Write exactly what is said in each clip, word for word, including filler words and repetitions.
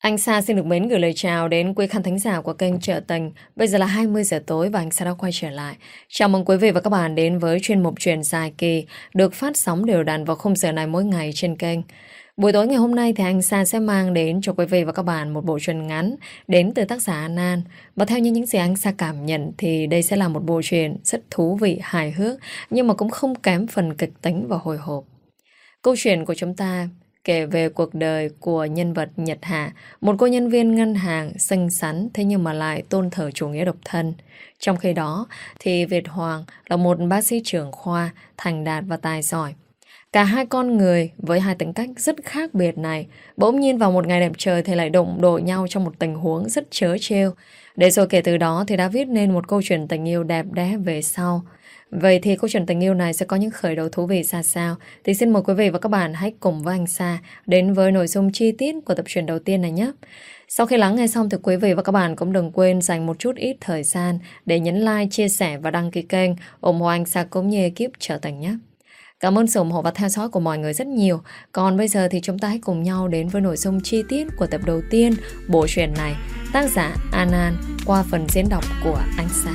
Anh Sa xin được mến gửi lời chào đến quý khán thính giả của kênh Trợ Tình. Bây giờ là hai mươi giờ tối và anh Sa đã quay trở lại. Chào mừng quý vị và các bạn đến với chuyên mục Chuyện dài kỳ được phát sóng đều đặn vào khung giờ này mỗi ngày trên kênh. Buổi tối ngày hôm nay thì anh Sa sẽ mang đến cho quý vị và các bạn một bộ truyện ngắn đến từ tác giả An An. Và theo như những gì anh Sa cảm nhận thì đây sẽ là một bộ truyện rất thú vị, hài hước nhưng mà cũng không kém phần kịch tính và hồi hộp. Câu chuyện của chúng ta kể về cuộc đời của nhân vật Nhật Hà, một cô nhân viên ngân hàng xinh xắn thế nhưng mà lại tôn thờ chủ nghĩa độc thân. Trong khi đó thì Việt Hoàng là một bác sĩ trưởng khoa, thành đạt và tài giỏi. Cả hai con người với hai tính cách rất khác biệt này bỗng nhiên vào một ngày đẹp trời thì lại đụng độ nhau trong một tình huống rất trớ trêu. Để rồi kể từ đó thì đã viết nên một câu chuyện tình yêu đẹp đẽ về sau. Vậy thì câu chuyện tình yêu này sẽ có những khởi đầu thú vị ra sao? Thì xin mời quý vị và các bạn hãy cùng với anh Sa đến với nội dung chi tiết của tập truyện đầu tiên này nhé. Sau khi lắng nghe xong thì quý vị và các bạn cũng đừng quên dành một chút ít thời gian để nhấn like, chia sẻ và đăng ký kênh ủng hộ anh Sa cũng như ekip Trợ Tình nhé. Cảm ơn sự ủng hộ và theo dõi của mọi người rất nhiều. Còn bây giờ thì chúng ta hãy cùng nhau đến với nội dung chi tiết của tập đầu tiên bộ truyện này. Tác giả An An qua phần diễn đọc của anh Sa.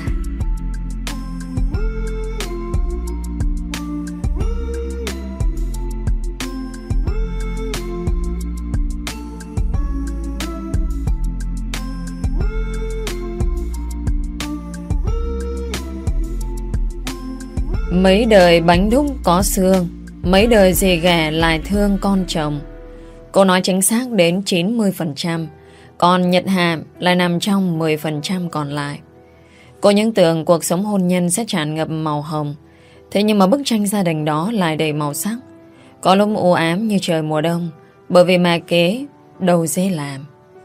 Mấy đời bánh đúc có xương, mấy đời dì ghẻ lại thương con chồng. Cô nói chính xác đến chín mươi phần trăm, còn Nhật Hà lại nằm trong mười phần trăm còn lại. Cô những tưởng cuộc sống hôn nhân sẽ tràn ngập màu hồng, thế nhưng mà bức tranh gia đình đó lại đầy màu sắc. Có lúc u ám như trời mùa đông, bởi vì mẹ kế đâu dễ làm.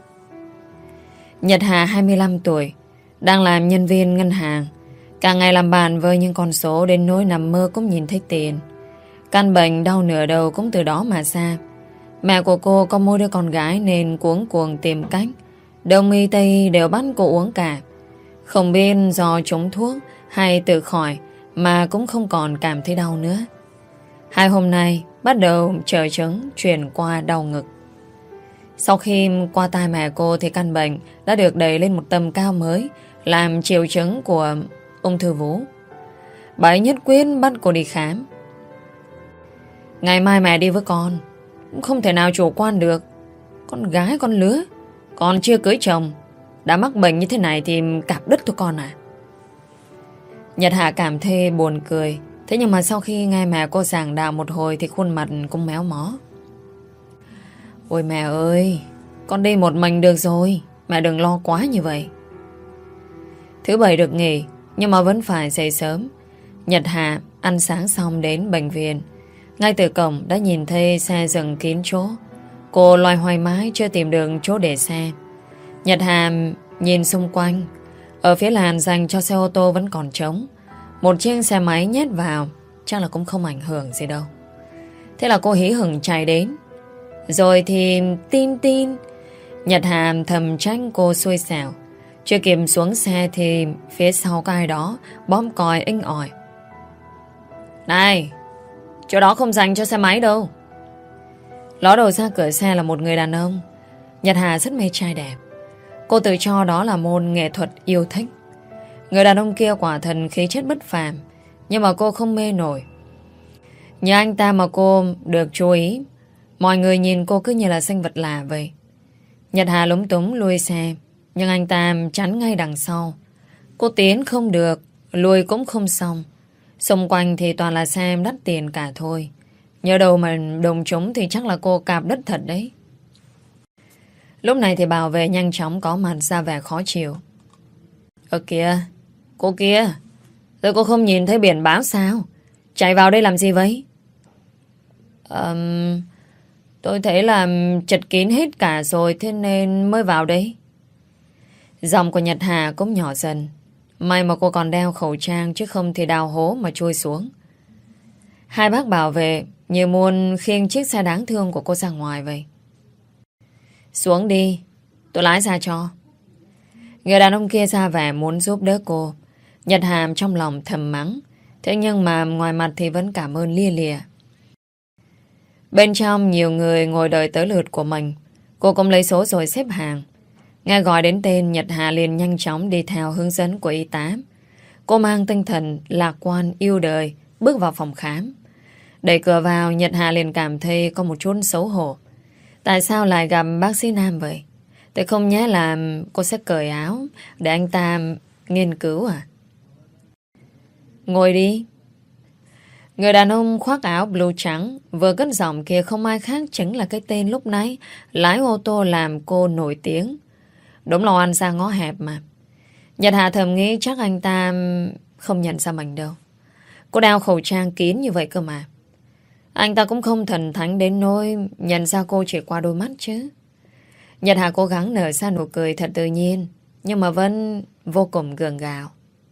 Nhật Hà hai mươi lăm tuổi, đang làm nhân viên ngân hàng. Cả ngày làm bàn với những con số đến nỗi nằm mơ cũng nhìn thấy tiền. Căn bệnh đau nửa đầu cũng từ đó mà ra. Mẹ của cô có mỗi đứa con gái nên cuống cuồng tìm cách. Đông y tây y đều bắt cô uống cả. Không biết do trúng thuốc hay tự khỏi mà cũng không còn cảm thấy đau nữa. Hai hôm nay bắt đầu triệu chứng chuyển qua đau ngực. Sau khi qua tai mẹ cô thì căn bệnh đã được đẩy lên một tầm cao mới, làm triệu chứng của ung thư vú. Bà ấy nhất quyết bắt cô đi khám. Ngày mai mẹ đi với con, cũng không thể nào chủ quan được. Con gái con lứa, con chưa cưới chồng, đã mắc bệnh như thế này thì cạp đất thôi con à. Nhật Hạ cảm thấy buồn cười. Thế nhưng mà sau khi nghe mẹ cô giảng đạo một hồi thì khuôn mặt cũng méo mó. Ôi mẹ ơi, con đi một mình được rồi, mẹ đừng lo quá như vậy. Thứ bảy được nghỉ, nhưng mà vẫn phải dậy sớm. Nhật Hà ăn sáng xong đến bệnh viện. Ngay từ cổng đã nhìn thấy xe dừng kín chỗ. Cô loay hoay mãi chưa tìm được chỗ để xe. Nhật Hà nhìn xung quanh. Ở phía làn dành cho xe ô tô vẫn còn trống. Một chiếc xe máy nhét vào, chắc là cũng không ảnh hưởng gì đâu. Thế là cô hí hửng chạy đến. Rồi thì tin tin Nhật Hà thầm trách cô xui xẻo. Chưa kịp xuống xe thì phía sau có ai đó bóm còi inh ỏi. Này, chỗ đó không dành cho xe máy đâu. Ló đầu ra cửa xe là một người đàn ông. Nhật Hà rất mê trai đẹp. Cô tự cho đó là môn nghệ thuật yêu thích. Người đàn ông kia quả thần khí chất bất phàm, nhưng mà cô không mê nổi. Nhờ anh ta mà cô được chú ý. Mọi người nhìn cô cứ như là sinh vật lạ vậy. Nhật Hà lúng túng lùi xe, nhưng anh ta chắn ngay đằng sau. Cô tiến không được, lùi cũng không xong. Xung quanh thì toàn là xe đắt tiền cả thôi. Nhớ đâu mà đồng chúng thì chắc là cô cạp đất thật đấy. Lúc này thì bảo vệ nhanh chóng có mặt ra vẻ khó chịu. Ơ kìa, cô kia, rồi cô không nhìn thấy biển báo sao? Chạy vào đây làm gì vậy? Um, tôi thấy là chật kín hết cả rồi, thế nên mới vào đây. Giọng của Nhật Hà cũng nhỏ dần. May mà cô còn đeo khẩu trang, chứ không thì đào hố mà chui xuống. Hai bác bảo vệ như muốn khiêng chiếc xe đáng thương của cô ra ngoài vậy. Xuống đi, tôi lái ra cho. Người đàn ông kia ra vẻ muốn giúp đỡ cô. Nhật Hàm trong lòng thầm mắng. Thế nhưng mà ngoài mặt thì vẫn cảm ơn lia lịa. Bên trong nhiều người ngồi đợi tới lượt của mình. Cô cũng lấy số rồi xếp hàng. Nghe gọi đến tên, Nhật Hà liền nhanh chóng đi theo hướng dẫn của y tá. Cô mang tinh thần lạc quan yêu đời bước vào phòng khám. Đẩy cửa vào, Nhật Hà liền cảm thấy có một chút xấu hổ. Tại sao lại gặp bác sĩ nam vậy? Thế không nhé là cô sẽ cởi áo để anh ta nghiên cứu à? Ngồi đi. Người đàn ông khoác áo blue trắng vừa cất giọng kia không ai khác chính là cái tên lúc nãy lái ô tô làm cô nổi tiếng. Đúng là oan ra ngõ hẹp mà. Nhật Hà thầm nghĩ chắc anh ta không nhận ra mình đâu. Cô đeo khẩu trang kín như vậy cơ mà. Anh ta cũng không thần thánh đến nỗi nhận ra cô chỉ qua đôi mắt chứ. Nhật Hà cố gắng nở ra nụ cười thật tự nhiên, nhưng mà vẫn vô cùng gượng gạo.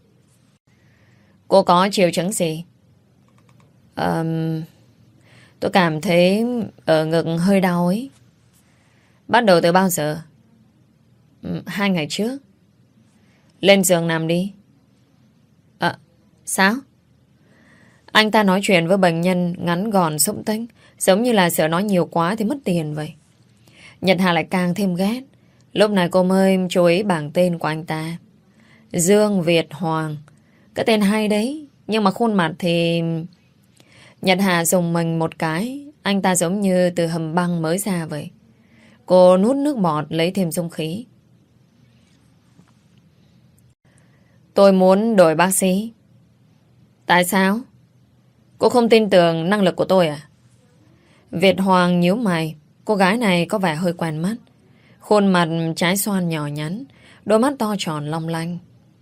Cô có triệu chứng gì? Um, tôi cảm thấy ở ngực hơi đau ấy. Bắt đầu từ bao giờ? Um, hai ngày trước. Lên giường nằm đi. À, sao? Anh ta nói chuyện với bệnh nhân ngắn gọn xúc tích, giống như là sợ nói nhiều quá thì mất tiền vậy. Nhật Hà lại càng thêm ghét. Lúc này cô mới chú ý bảng tên của anh ta. Dương Việt Hoàng. Cái tên hay đấy, nhưng mà khuôn mặt thì... Nhật Hà dùng mình một cái. Anh ta giống như từ hầm băng mới ra vậy. Cô nuốt nước bọt lấy thêm dung khí. Tôi muốn đổi bác sĩ. Tại sao? Cô không tin tưởng năng lực của tôi à? Việt Hoàng nhíu mày. Cô gái này có vẻ hơi quen mắt. Khuôn mặt trái xoan nhỏ nhắn, đôi mắt to tròn long lanh.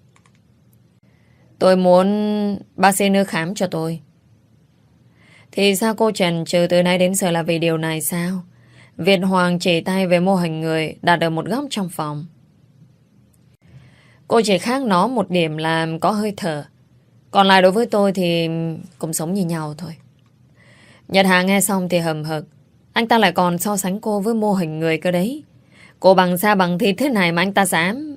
Tôi muốn bác sĩ nữ khám cho tôi. Thì sao cô chần chừ từ nay đến giờ là vì điều này sao? Việt Hoàng chỉ tay về mô hình người đặt ở một góc trong phòng. Cô chỉ khác nó một điểm là có hơi thở. Còn lại đối với tôi thì cũng sống như nhau thôi. Nhật Hà nghe xong thì hầm hực. Anh ta lại còn so sánh cô với mô hình người cơ đấy. Cô bằng da bằng thịt thế này mà anh ta dám.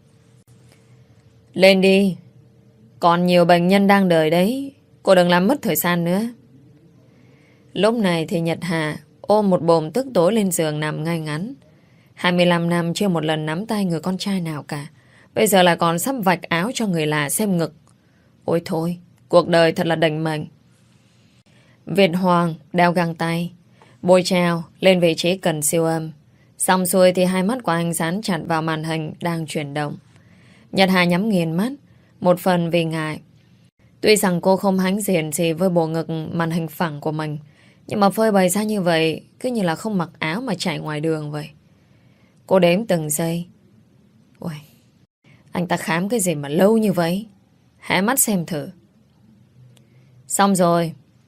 Lên đi. Còn nhiều bệnh nhân đang đợi đấy. Cô đừng làm mất thời gian nữa. Lúc này thì Nhật Hà ôm một bồn tức tối lên giường nằm ngay ngắn. hai mươi lăm năm chưa một lần nắm tay người con trai nào cả. Bây giờ lại còn sắp vạch áo cho người lạ xem ngực. Ôi thôi, cuộc đời thật là đành mệnh. Việt Hoàng đeo găng tay, bôi treo lên vị trí cần siêu âm. Xong xuôi thì hai mắt của anh dán chặt vào màn hình đang chuyển động. Nhật Hà nhắm nghiền mắt, một phần vì ngại. Tuy rằng cô không hãnh diện gì với bộ ngực màn hình phẳng của mình, nhưng mà phơi bày ra như vậy cứ như là không mặc áo mà chạy ngoài đường vậy. Cô đếm từng giây. Ôi, anh ta khám cái gì mà lâu như vậy? Hé mắt xem thử. Xong rồi.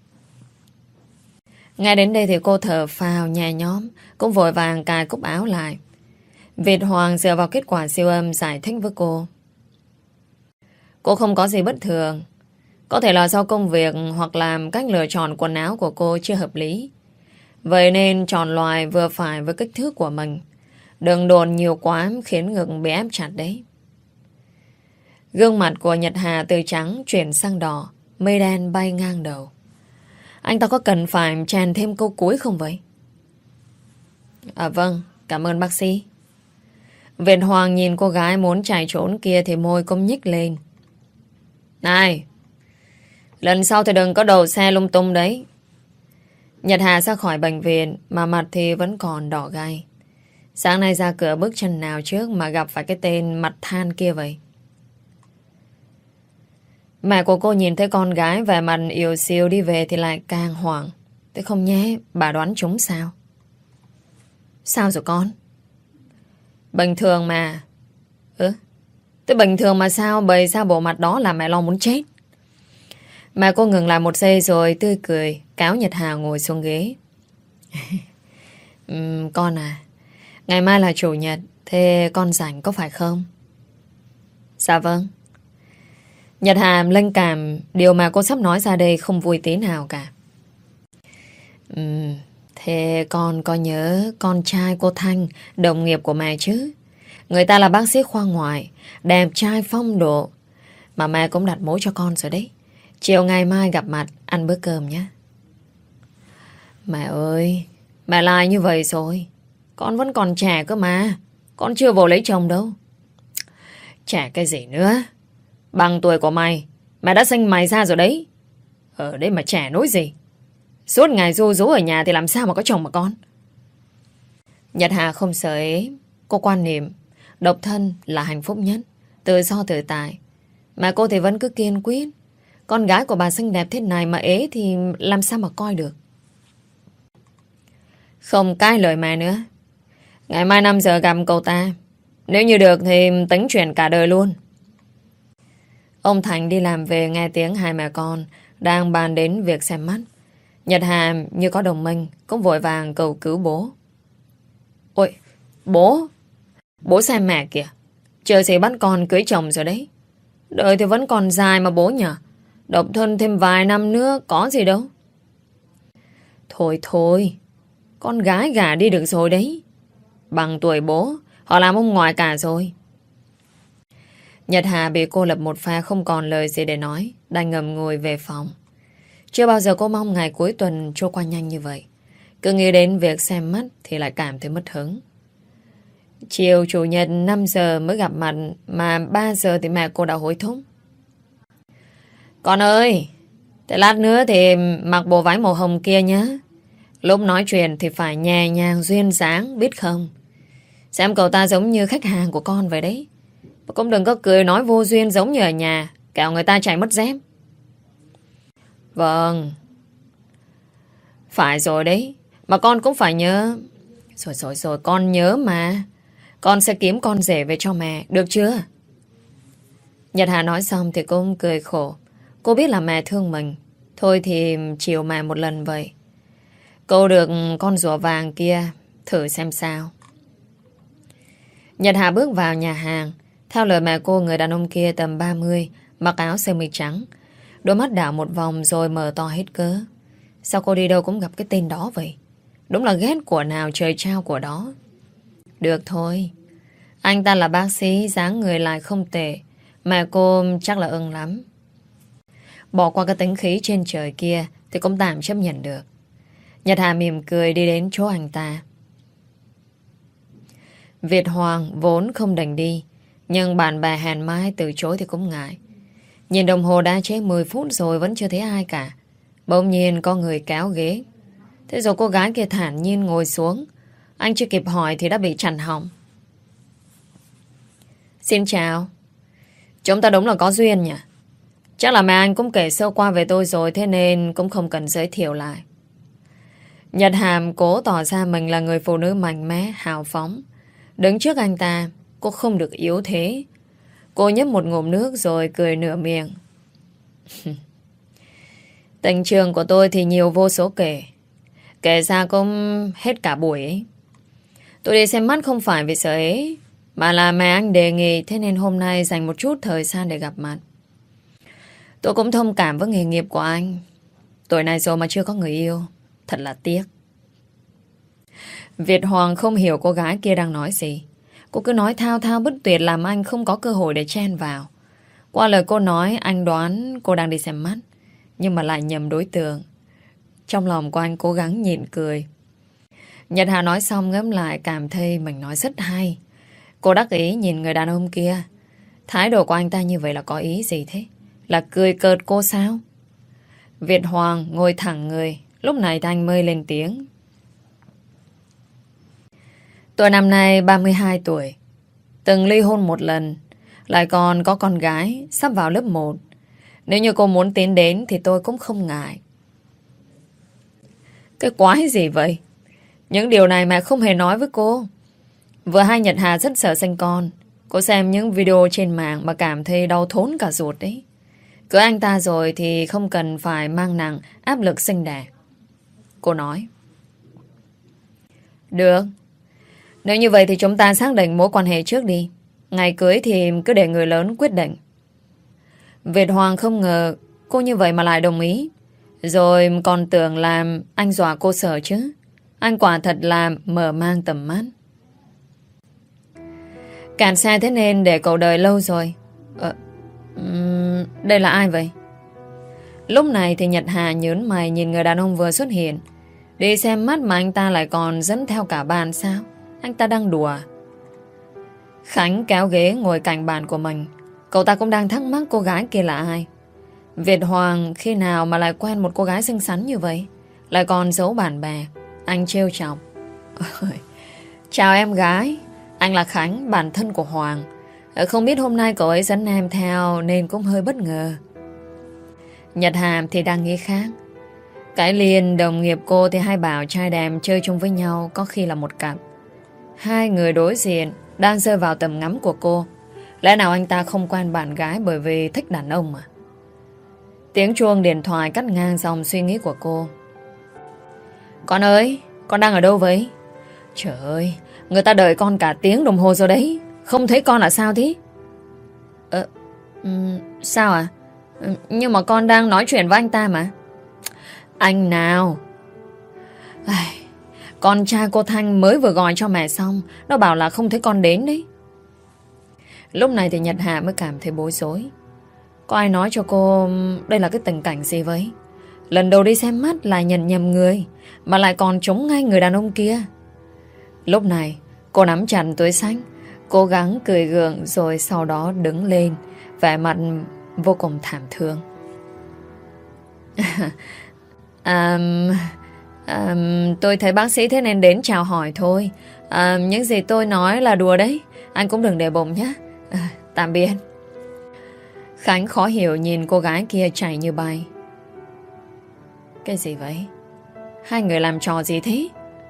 Ngay đến đây thì cô thở phào nhẹ nhõm, cũng vội vàng cài cúc áo lại. Việt Hoàng dựa vào kết quả siêu âm giải thích với cô. Cô không có gì bất thường. Có thể là do công việc hoặc là cách lựa chọn quần áo của cô chưa hợp lý. Vậy nên chọn loại vừa phải với kích thước của mình. Đừng đồn nhiều quá khiến ngực bị ép chặt đấy. Gương mặt của Nhật Hà từ trắng chuyển sang đỏ, mây đen bay ngang đầu. Anh ta có cần phải chèn thêm câu cuối không vậy? À vâng, cảm ơn bác sĩ. Việt Hoàng nhìn cô gái muốn chạy trốn kia thì môi cũng nhích lên. Này, lần sau thì đừng có đầu xe lung tung đấy. Nhật Hà ra khỏi bệnh viện mà mặt thì vẫn còn đỏ gai. Sáng nay ra cửa bước chân nào trước mà gặp phải cái tên mặt than kia vậy? Mẹ của cô nhìn thấy con gái vẻ mặt yếu xìu đi về thì lại càng hoảng. Thế không nhé, bà đoán trúng sao? Sao rồi con? Bình thường mà. Ừ, thế bình thường mà sao bày ra bộ mặt đó là mẹ lo muốn chết. Mẹ cô ngừng lại một giây rồi tươi cười kéo Nhật Hà ngồi xuống ghế. uhm, Con à, ngày mai là chủ nhật, thế con rảnh có phải không? Dạ vâng. Nhật Hà linh cảm điều mà cô sắp nói ra đây không vui tí nào cả. uhm, Thế con có nhớ con trai cô Thanh, đồng nghiệp của mẹ chứ? Người ta là bác sĩ khoa ngoại, đẹp trai phong độ. Mà mẹ cũng đặt mối cho con rồi đấy. Chiều ngày mai gặp mặt ăn bữa cơm nhé. Mẹ ơi, mẹ lại như vậy rồi. Con vẫn còn trẻ cơ mà. Con chưa vô lấy chồng đâu. Trẻ cái gì nữa? Bằng tuổi của mày, mẹ đã sinh mày ra rồi đấy. Ở đây mà trẻ nối gì? Suốt ngày ru rú ở nhà thì làm sao mà có chồng mà con? Nhật Hà không sợ ấy. Cô quan niệm độc thân là hạnh phúc nhất, tự do tự tại. Mà cô thì vẫn cứ kiên quyết. Con gái của bà xinh đẹp thế này mà ế thì làm sao mà coi được. Không cãi lời mẹ nữa. Ngày mai năm giờ gặp cậu ta. Nếu như được thì tính chuyện cả đời luôn. Ông Thành đi làm về nghe tiếng hai mẹ con đang bàn đến việc xem mắt. Nhật Hà như có đồng minh cũng vội vàng cầu cứu bố. Ôi, bố! Bố xem mẹ kìa. Chờ gì bắt con cưới chồng rồi đấy. Đời thì vẫn còn dài mà bố nhờ. Độc thân thêm vài năm nữa có gì đâu. Thôi thôi, con gái gả đi được rồi đấy. Bằng tuổi bố, họ làm ông ngoại cả rồi. Nhật Hà bị cô lập một pha không còn lời gì để nói, đành ngầm ngồi về phòng. Chưa bao giờ cô mong ngày cuối tuần trôi qua nhanh như vậy. Cứ nghĩ đến việc xem mắt thì lại cảm thấy mất hứng. Chiều chủ nhật năm giờ mới gặp mặt, mà ba giờ thì mẹ cô đã hối thúc. Con ơi, thế lát nữa thì mặc bộ váy màu hồng kia nhé. Lúc nói chuyện thì phải nhẹ nhàng duyên dáng, biết không? Xem cậu ta giống như khách hàng của con vậy đấy. Mà cũng đừng có cười nói vô duyên giống như ở nhà, kẻo người ta chạy mất dép. Vâng. Phải rồi đấy. Mà con cũng phải nhớ. Rồi rồi rồi, con nhớ mà. Con sẽ kiếm con rể về cho mẹ, được chưa? Nhật Hà nói xong thì cô cười khổ. Cô biết là mẹ thương mình. Thôi thì chiều mẹ một lần vậy. Cô được con rùa vàng kia, thử xem sao. Nhật Hà bước vào nhà hàng. Theo lời mẹ cô, người đàn ông kia tầm ba mươi, mặc áo sơ mi trắng. Đôi mắt đảo một vòng rồi mở to hết cỡ. Sao cô đi đâu cũng gặp cái tên đó vậy? Đúng là ghét của nào trời trao của đó. Được thôi. Anh ta là bác sĩ, dáng người lại không tệ. Mẹ cô chắc là ưng lắm. Bỏ qua cái tính khí trên trời kia thì cũng tạm chấp nhận được. Nhật Hà mỉm cười đi đến chỗ anh ta. Việt Hoàng vốn không đành đi, nhưng bạn bè hẹn mai từ chối thì cũng ngại. Nhìn đồng hồ đã trễ mười phút rồi vẫn chưa thấy ai cả. Bỗng nhiên có người kéo ghế. Thế rồi cô gái kia thản nhiên ngồi xuống. Anh chưa kịp hỏi thì đã bị chặn họng. Xin chào. Chúng ta đúng là có duyên nhỉ? Chắc là mẹ anh cũng kể sơ qua về tôi rồi, thế nên cũng không cần giới thiệu lại. Nhật Hàm cố tỏ ra mình là người phụ nữ mạnh mẽ, hào phóng. Đứng trước anh ta, cô không được yếu thế. Cô nhấp một ngụm nước rồi cười nửa miệng. Tình trường của tôi thì nhiều vô số kể. Kể ra cũng hết cả buổi ấy. Tôi đi xem mắt không phải vì sợ ấy, mà là mẹ anh đề nghị, thế nên hôm nay dành một chút thời gian để gặp mặt. Tôi cũng thông cảm với nghề nghiệp của anh. Tuổi này rồi mà chưa có người yêu, thật là tiếc. Việt Hoàng không hiểu cô gái kia đang nói gì. Cô cứ nói thao thao bất tuyệt làm anh không có cơ hội để chen vào. Qua lời cô nói, anh đoán cô đang đi xem mắt, nhưng mà lại nhầm đối tượng. Trong lòng của anh cố gắng nhịn cười. Nhật Hà nói xong ngẫm lại cảm thấy mình nói rất hay. Cô đắc ý nhìn người đàn ông kia. Thái độ của anh ta như vậy là có ý gì thế? Là cười cợt cô sao? Việt Hoàng ngồi thẳng người. Lúc này thì anh mới lên tiếng. Tôi năm nay ba mươi hai tuổi. Từng ly hôn một lần. Lại còn có con gái sắp vào lớp một. Nếu như cô muốn tiến đến thì tôi cũng không ngại. Cái quái gì vậy? Những điều này mẹ không hề nói với cô. Vừa hai Nhật Hà rất sợ sinh con. Cô xem những video trên mạng mà cảm thấy đau thốn cả ruột đấy. Cưới anh ta rồi thì không cần phải mang nặng áp lực sinh đẻ. Cô nói. Được. Nếu như vậy thì chúng ta xác định mối quan hệ trước đi. Ngày cưới thì cứ để người lớn quyết định. Việt Hoàng không ngờ cô như vậy mà lại đồng ý. Rồi còn tưởng là anh dọa cô sợ chứ. Anh quả thật là mở mang tầm mắt. Cản xe thế nên để cậu đợi lâu rồi. Ờ, um, đây là ai vậy? Lúc này thì Nhật Hà nhớn mày nhìn người đàn ông vừa xuất hiện. Đi xem mắt mà anh ta lại còn dẫn theo cả bàn sao? Anh ta đang đùa. Khánh kéo ghế ngồi cạnh bàn của mình. Cậu ta cũng đang thắc mắc cô gái kia là ai. Việt Hoàng khi nào mà lại quen một cô gái xinh xắn như vậy, lại còn giấu bạn bè. Anh trêu chọc. Chào em gái, anh là Khánh, bạn thân của Hoàng. Không biết hôm nay cậu ấy dẫn em theo nên cũng hơi bất ngờ. Nhật Hàm thì đang nghĩ khác. Cái Liên đồng nghiệp cô thì hay bảo trai đẹp chơi chung với nhau có khi là một cặp. Hai người đối diện đang rơi vào tầm ngắm của cô. Lẽ nào anh ta không quen bạn gái bởi vì thích đàn ông mà? Tiếng chuông điện thoại cắt ngang dòng suy nghĩ của cô. Con ơi, con đang ở đâu vậy? Trời ơi, người ta đợi con cả tiếng đồng hồ rồi đấy. Không thấy con là sao thế? Ờ, um, sao à? Nhưng mà con đang nói chuyện với anh ta mà. Anh nào? Ai, con trai cô Thanh mới vừa gọi cho mẹ xong. Nó bảo là không thấy con đến đấy. Lúc này thì Nhật Hạ mới cảm thấy bối rối. Có ai nói cho cô đây là cái tình cảnh gì vậy? Lần đầu đi xem mắt lại nhận nhầm người, mà lại còn trúng ngay người đàn ông kia. Lúc này cô nắm chặt túi xách, cố gắng cười gượng, rồi sau đó đứng lên, vẻ mặt vô cùng thảm thương. à, à, Tôi thấy bác sĩ thế nên đến chào hỏi thôi. à, Những gì tôi nói là đùa đấy, anh cũng đừng để bụng nhé. à, Tạm biệt. Khánh khó hiểu nhìn cô gái kia chạy như bay. Cái gì vậy? Hai người làm trò gì thế?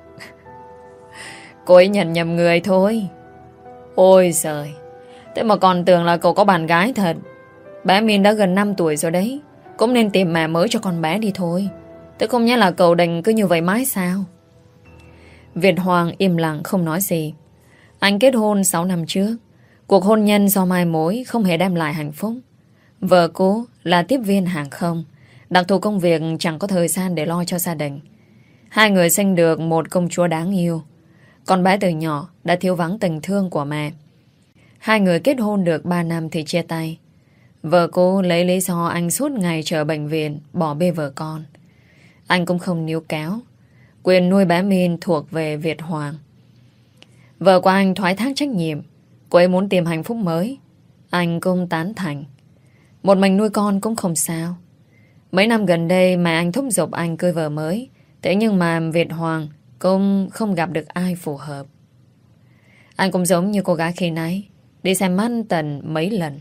Cô ấy nhận nhầm người thôi. Ôi giời, thế mà còn tưởng là cậu có bạn gái thật. Bé Min đã gần năm tuổi rồi đấy, cũng nên tìm mẹ mới cho con bé đi thôi. Thế không nhẽ là cậu đành cứ như vậy mãi sao? Việt Hoàng im lặng không nói gì. Anh kết hôn sáu năm trước. Cuộc hôn nhân do mai mối không hề đem lại hạnh phúc. Vợ cô là tiếp viên hàng không, đặc thù công việc chẳng có thời gian để lo cho gia đình. Hai người sinh được một công chúa đáng yêu. Con bé từ nhỏ đã thiếu vắng tình thương của mẹ. Hai người kết hôn được ba năm thì chia tay. Vợ cô lấy lý do anh suốt ngày chờ bệnh viện, bỏ bê vợ con. Anh cũng không níu kéo. Quyền nuôi bé Min thuộc về Việt Hoàng. Vợ của anh thoái thác trách nhiệm. Cô ấy muốn tìm hạnh phúc mới. Anh cũng tán thành. Một mình nuôi con cũng không sao. Mấy năm gần đây mà anh thúc giục anh cưới vợ mới. Thế nhưng mà Việt Hoàng cũng không gặp được ai phù hợp. Anh cũng giống như cô gái khi nãy, đi xem mắt tận mấy lần.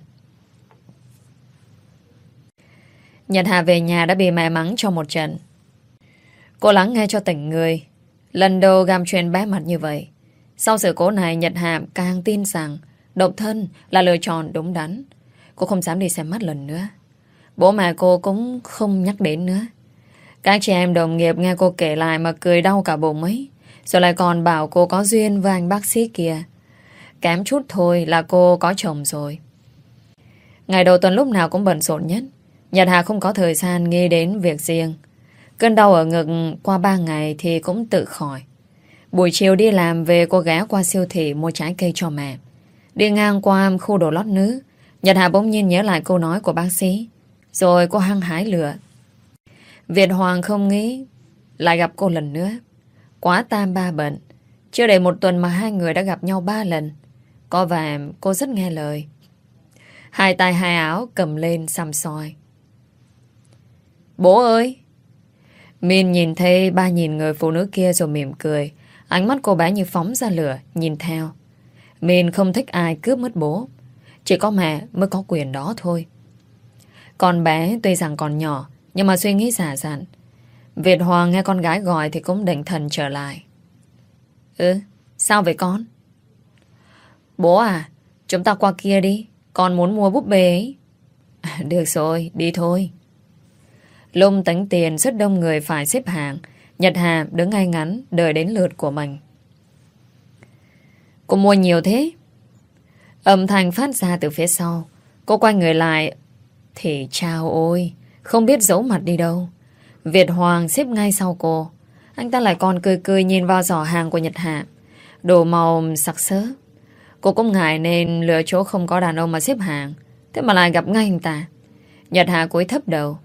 Nhật Hà về nhà đã bị mẹ mắng cho một trận. Cô lắng nghe cho tỉnh người. Lần đầu gặp chuyện bé mặt như vậy. Sau sự cố này, Nhật Hà càng tin rằng độc thân là lựa chọn đúng đắn. Cô không dám đi xem mắt lần nữa. Bố mẹ cô cũng không nhắc đến nữa. Các chị em đồng nghiệp nghe cô kể lại mà cười đau cả bụng ấy. Rồi lại còn bảo cô có duyên với anh bác sĩ kia. Kém chút thôi là cô có chồng rồi. Ngày đầu tuần lúc nào cũng bận rộn nhất. Nhật Hà không có thời gian nghĩ đến việc riêng. Cơn đau ở ngực qua ba ngày thì cũng tự khỏi. Buổi chiều đi làm về, cô ghé qua siêu thị mua trái cây cho mẹ. Đi ngang qua khu đồ lót nữ, Nhật Hà bỗng nhiên nhớ lại câu nói của bác sĩ. Rồi cô hăng hái lựa. Việt Hoàng không nghĩ lại gặp cô lần nữa. Quá tam ba bận. Chưa đầy một tuần mà hai người đã gặp nhau ba lần. Có vẻ cô rất nghe lời. Hai tay hai áo cầm lên xăm soi. Bố ơi! Min nhìn thấy ba nhìn người phụ nữ kia rồi mỉm cười. Ánh mắt cô bé như phóng ra lửa, nhìn theo. Min không thích ai cướp mất bố. Chỉ có mẹ mới có quyền đó thôi. Con bé tuy rằng còn nhỏ, nhưng mà suy nghĩ giả dặn. Việt Hoàng nghe con gái gọi thì cũng định thần trở lại. Ừ, sao vậy con? Bố à, chúng ta qua kia đi. Con muốn mua búp bê ấy. Được rồi, đi thôi. Lung tính tiền rất đông người phải xếp hàng. Nhật Hà đứng ngay ngắn đợi đến lượt của mình. Cô mua nhiều thế? Âm thanh phát ra từ phía sau. Cô quay người lại thì chao ôi, không biết giấu mặt đi đâu. Việt Hoàng xếp ngay sau cô. Anh ta lại còn cười cười nhìn vào giỏ hàng của Nhật Hà. Đồ màu sặc sỡ. Cô cũng ngại nên lựa chỗ không có đàn ông mà xếp hàng. Thế mà lại gặp ngay anh ta. Nhật Hà cúi thấp đầu.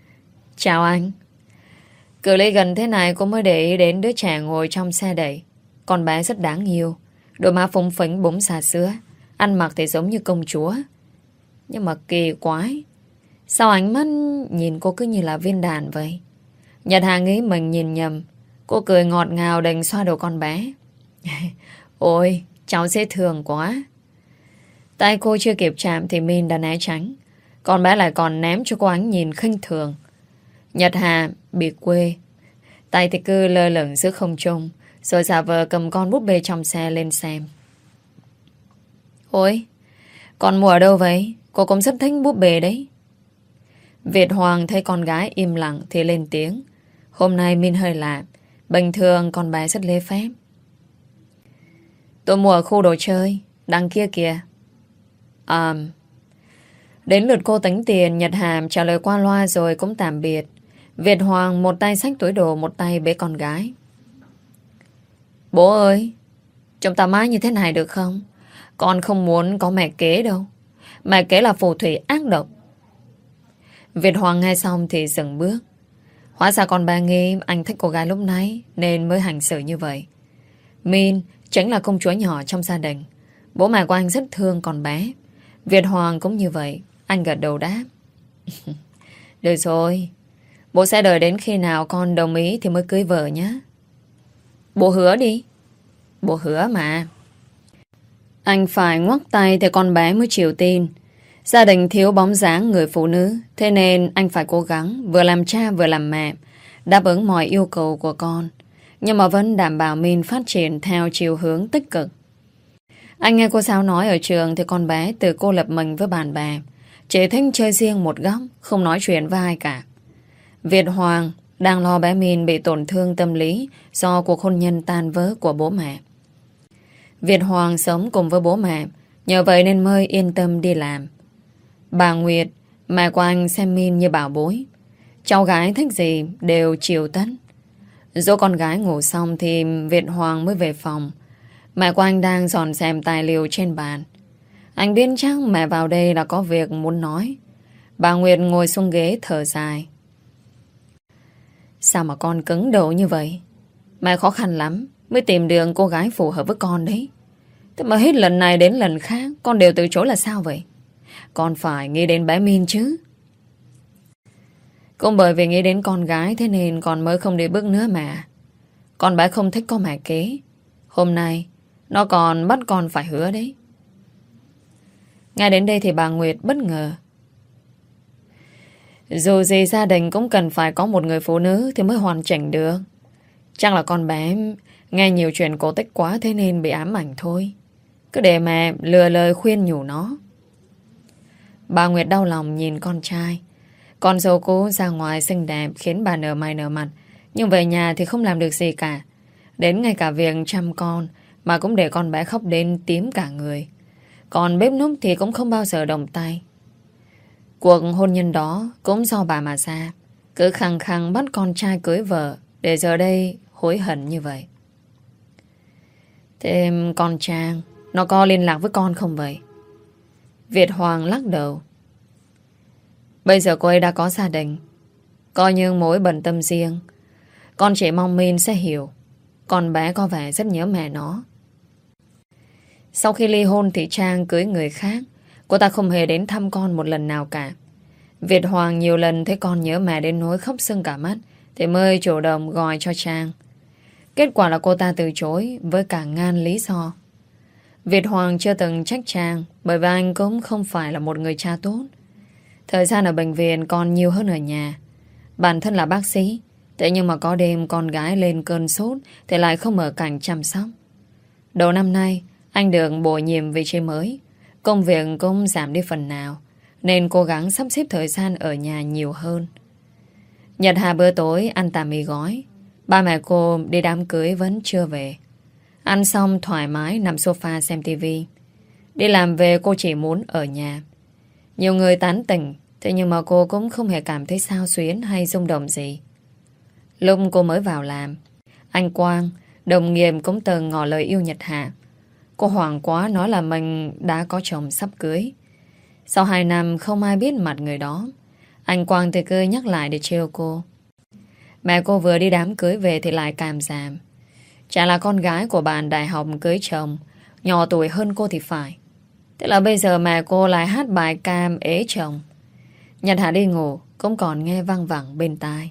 Chào anh. Cự ly gần thế này cô mới để ý đến đứa trẻ ngồi trong xe đẩy. con bé rất đáng yêu. Đôi má phúng phính búng xà sữa, ăn mặc thì giống như công chúa. Nhưng mà kỳ quái, sao ánh mắt nhìn cô cứ như là viên đàn vậy? Nhật Hà nghĩ mình nhìn nhầm. Cô cười ngọt ngào định xoa đầu con bé. Ôi, cháu dễ thương quá. Tay cô chưa kịp chạm thì Min đã né tránh. Con bé lại còn ném cho cô ánh nhìn khinh thường. Nhật Hà bị quê, tay thì cứ lơ lửng giữa không trung, rồi giả vờ cầm con búp bê trong xe lên xem. Ôi, con mua ở đâu vậy? Cô cũng rất thích búp bê đấy. Việt Hoàng thấy con gái im lặng thì lên tiếng. Hôm nay Min hơi lạ. Bình thường con bé rất lễ phép. Tôi mua ở khu đồ chơi đằng kia kìa. À, đến lượt cô tính tiền, Nhật Hàm trả lời qua loa rồi cũng tạm biệt. Việt Hoàng một tay xách túi đồ, một tay bế con gái. Bố ơi, chúng ta mãi như thế này được không? Con không muốn có mẹ kế đâu. Mẹ kế là phù thủy ác độc. Việt Hoàng nghe xong thì dừng bước. Hóa ra con bà nghĩ anh thích cô gái lúc nãy nên mới hành xử như vậy. Min chính là công chúa nhỏ trong gia đình. Bố mẹ của anh rất thương con bé. Việt Hoàng cũng như vậy. Anh gật đầu đáp. Được rồi, bố sẽ đợi đến khi nào con đồng ý thì mới cưới vợ nhé. Bố hứa đi. Bố hứa mà. Anh phải ngoắc tay thì con bé mới chịu tin. Gia đình thiếu bóng dáng người phụ nữ, thế nên anh phải cố gắng vừa làm cha vừa làm mẹ, đáp ứng mọi yêu cầu của con, nhưng mà vẫn đảm bảo Min phát triển theo chiều hướng tích cực. Anh nghe cô giáo nói ở trường thì con bé tự cô lập mình với bạn bè, chỉ thích chơi riêng một góc, không nói chuyện với ai cả. Việt Hoàng đang lo bé Min bị tổn thương tâm lý do cuộc hôn nhân tan vỡ của bố mẹ. Việt Hoàng sống cùng với bố mẹ, nhờ vậy nên mới yên tâm đi làm. Bà Nguyệt, mẹ của anh xem Min như bảo bối. Cháu gái thích gì đều chiều tất. Dỗ con gái ngủ xong thì Việt Hoàng mới về phòng. Mẹ của anh đang dọn dẹp tài liệu trên bàn. Anh biết chắc mẹ vào đây là có việc muốn nói. Bà Nguyệt ngồi xuống ghế thở dài. Sao mà con cứng đầu như vậy? Mẹ khó khăn lắm mới tìm được cô gái phù hợp với con đấy. Thế mà hết lần này đến lần khác con đều từ chối là sao vậy? Con phải nghĩ đến bé Min chứ. Cũng bởi vì nghĩ đến con gái thế nên con mới không đi bước nữa mà. Con bé không thích có mẹ kế. Hôm nay nó còn bắt con phải hứa đấy. Ngay đến đây thì bà Nguyệt bất ngờ. Dù gì gia đình cũng cần phải có một người phụ nữ thì mới hoàn chỉnh được. Chắc là con bé nghe nhiều chuyện cổ tích quá thế nên bị ám ảnh thôi. Cứ để mẹ lừa lời khuyên nhủ nó. Bà Nguyệt đau lòng nhìn con trai. Con dâu cô ra ngoài xinh đẹp khiến bà nở mày nở mặt, nhưng về nhà thì không làm được gì cả. Đến ngay cả việc chăm con mà cũng để con bé khóc đến tím cả người. Còn bếp núc thì cũng không bao giờ động tay. Cuộc hôn nhân đó cũng do bà mà ra. Cứ khăng khăng bắt con trai cưới vợ, để giờ đây hối hận như vậy. Thế con Trang nó có liên lạc với con không vậy? Việt Hoàng lắc đầu. Bây giờ cô ấy đã có gia đình, coi như mối bận tâm riêng. Con chỉ mong Min sẽ hiểu. Con bé có vẻ rất nhớ mẹ nó. Sau khi ly hôn thì Trang cưới người khác. Cô ta không hề đến thăm con một lần nào cả. Việt Hoàng nhiều lần thấy con nhớ mẹ đến nỗi khóc sưng cả mắt thì mới chủ động gọi cho Trang. Kết quả là cô ta từ chối với cả ngàn lý do. Việt Hoàng chưa từng trách Trang, bởi vì anh cũng không phải là một người cha tốt. Thời gian ở bệnh viện còn nhiều hơn ở nhà. Bản thân là bác sĩ, thế nhưng mà có đêm con gái lên cơn sốt thì lại không ở cạnh chăm sóc. Đầu năm nay anh được bổ nhiệm vị trí mới, công việc cũng giảm đi phần nào, nên cố gắng sắp xếp thời gian ở nhà nhiều hơn. Nhật Hà bữa tối ăn tạm mì gói. Ba mẹ cô đi đám cưới vẫn chưa về. Ăn xong thoải mái nằm sofa xem tivi. Đi làm về cô chỉ muốn ở nhà. Nhiều người tán tỉnh, thế nhưng mà cô cũng không hề cảm thấy xao xuyến hay rung động gì. Lúc cô mới vào làm, anh Quang, đồng nghiệp cũng từng ngỏ lời yêu Nhật Hà. Cô hoảng quá nói là mình đã có chồng sắp cưới. Sau hai năm không ai biết mặt người đó, anh Quang thì cứ nhắc lại để trêu cô. Mẹ cô vừa đi đám cưới về thì lại cảm giảm. Chả là con gái của bạn đại học cưới chồng, nhỏ tuổi hơn cô thì phải. Thế là bây giờ mẹ cô lại hát bài cam ế chồng. Nhật Hà đi ngủ cũng còn nghe văng vẳng bên tai.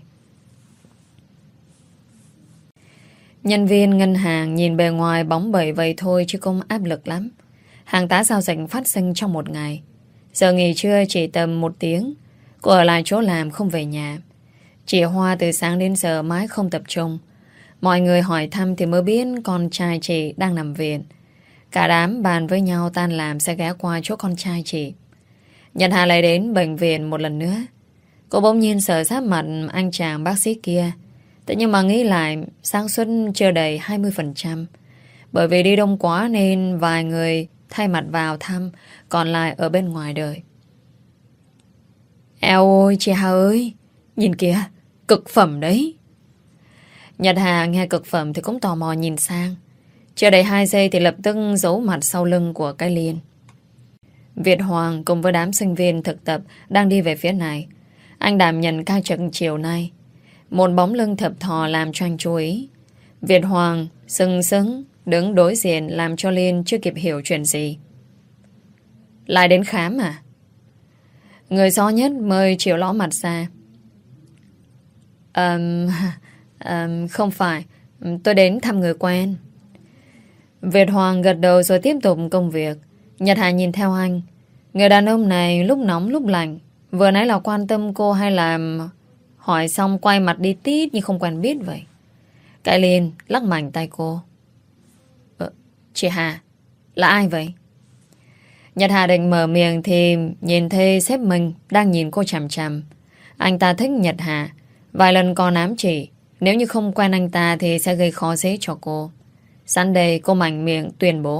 Nhân viên ngân hàng nhìn bề ngoài bóng bẩy vậy thôi chứ cũng áp lực lắm. Hàng tá giao dịch phát sinh trong một ngày. Giờ nghỉ trưa chỉ tầm một tiếng. Cô ở lại chỗ làm không về nhà. Chị Hoa từ sáng đến giờ mãi không tập trung. Mọi người hỏi thăm thì mới biết con trai chị đang nằm viện. Cả đám bàn với nhau tan làm sẽ ghé qua chỗ con trai chị. Nhật Hà lại đến bệnh viện một lần nữa. Cô bỗng nhiên sợ sát mặt anh chàng bác sĩ kia. Thế nhưng mà nghĩ lại xác suất chưa đầy hai mươi phần trăm. Bởi vì đi đông quá nên vài người thay mặt vào thăm, còn lại ở bên ngoài đợi. Eo ôi chị Hà ơi, nhìn kìa, cực phẩm đấy. Nhật Hà nghe cực phẩm thì cũng tò mò nhìn sang. Chưa đầy hai giây thì lập tức giấu mặt sau lưng của cái Liên. Việt Hoàng cùng với đám sinh viên thực tập đang đi về phía này. Anh đảm nhận ca trực chiều nay. Một bóng lưng thập thò làm cho anh chú ý. Việt Hoàng sừng sững đứng đối diện làm cho Liên chưa kịp hiểu chuyện gì. Lại đến khám à? Người rõ nhất mời chiều ló mặt ra. um, um, Không phải, tôi đến thăm người quen. Việt Hoàng gật đầu rồi tiếp tục công việc. Nhật Hà nhìn theo anh. Người đàn ông này lúc nóng lúc lạnh. Vừa nãy là quan tâm cô hay là hỏi xong quay mặt đi tít như không quen biết vậy. Cái Liên lắc mạnh tay cô. ờ, Chị Hà, là ai vậy? Nhật Hà định mở miệng thì nhìn thấy sếp mình đang nhìn cô chằm chằm. Anh ta thích Nhật Hà. Vài lần còn ám chỉ nếu như không quen anh ta thì sẽ gây khó dễ cho cô. Sẵn đây cô mạnh miệng tuyên bố.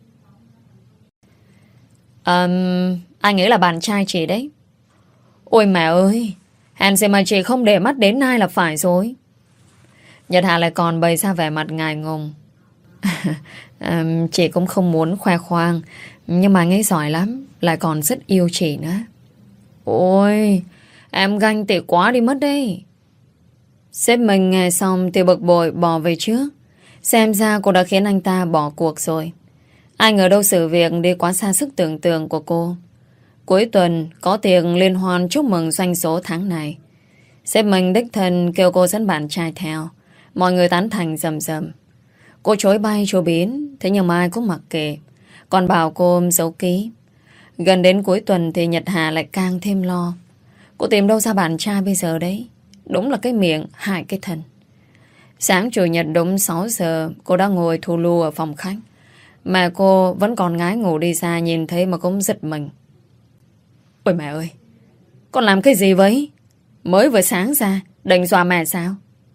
um, Anh ấy là bạn trai chị đấy. Ôi mẹ ơi, hèn gì mà chị không để mắt đến ai là phải rồi. Nhật Hà lại còn bày ra vẻ mặt ngại ngùng. um, Chị cũng không muốn khoe khoang, nhưng mà anh ấy giỏi lắm, lại còn rất yêu chị nữa. Ôi, em ganh tị quá đi mất đấy. Sếp mình nghe xong thì bực bội bỏ về trước. Xem ra cô đã khiến anh ta bỏ cuộc rồi. Anh ở đâu sự việc đi quá xa sức tưởng tượng của cô. Cuối tuần có tiệc liên hoan chúc mừng doanh số tháng này. Sếp mình đích thân kêu cô dẫn bạn trai theo. Mọi người tán thành rầm rầm. Cô chối bay chối biến, thế nhưng mà ai cũng mặc kệ. Còn bảo cô giấu ký. Gần đến cuối tuần thì Nhật Hà lại càng thêm lo. Cô tìm đâu ra bạn trai bây giờ đấy? Đúng là cái miệng hại cái thân. Sáng chủ nhật đúng sáu giờ cô đã ngồi thu lưu ở phòng khách. Mà cô vẫn còn ngái ngủ đi ra, nhìn thấy mà cũng giật mình. Ôi mẹ ơi, con làm cái gì vậy? Mới vừa sáng ra định dọa mẹ sao?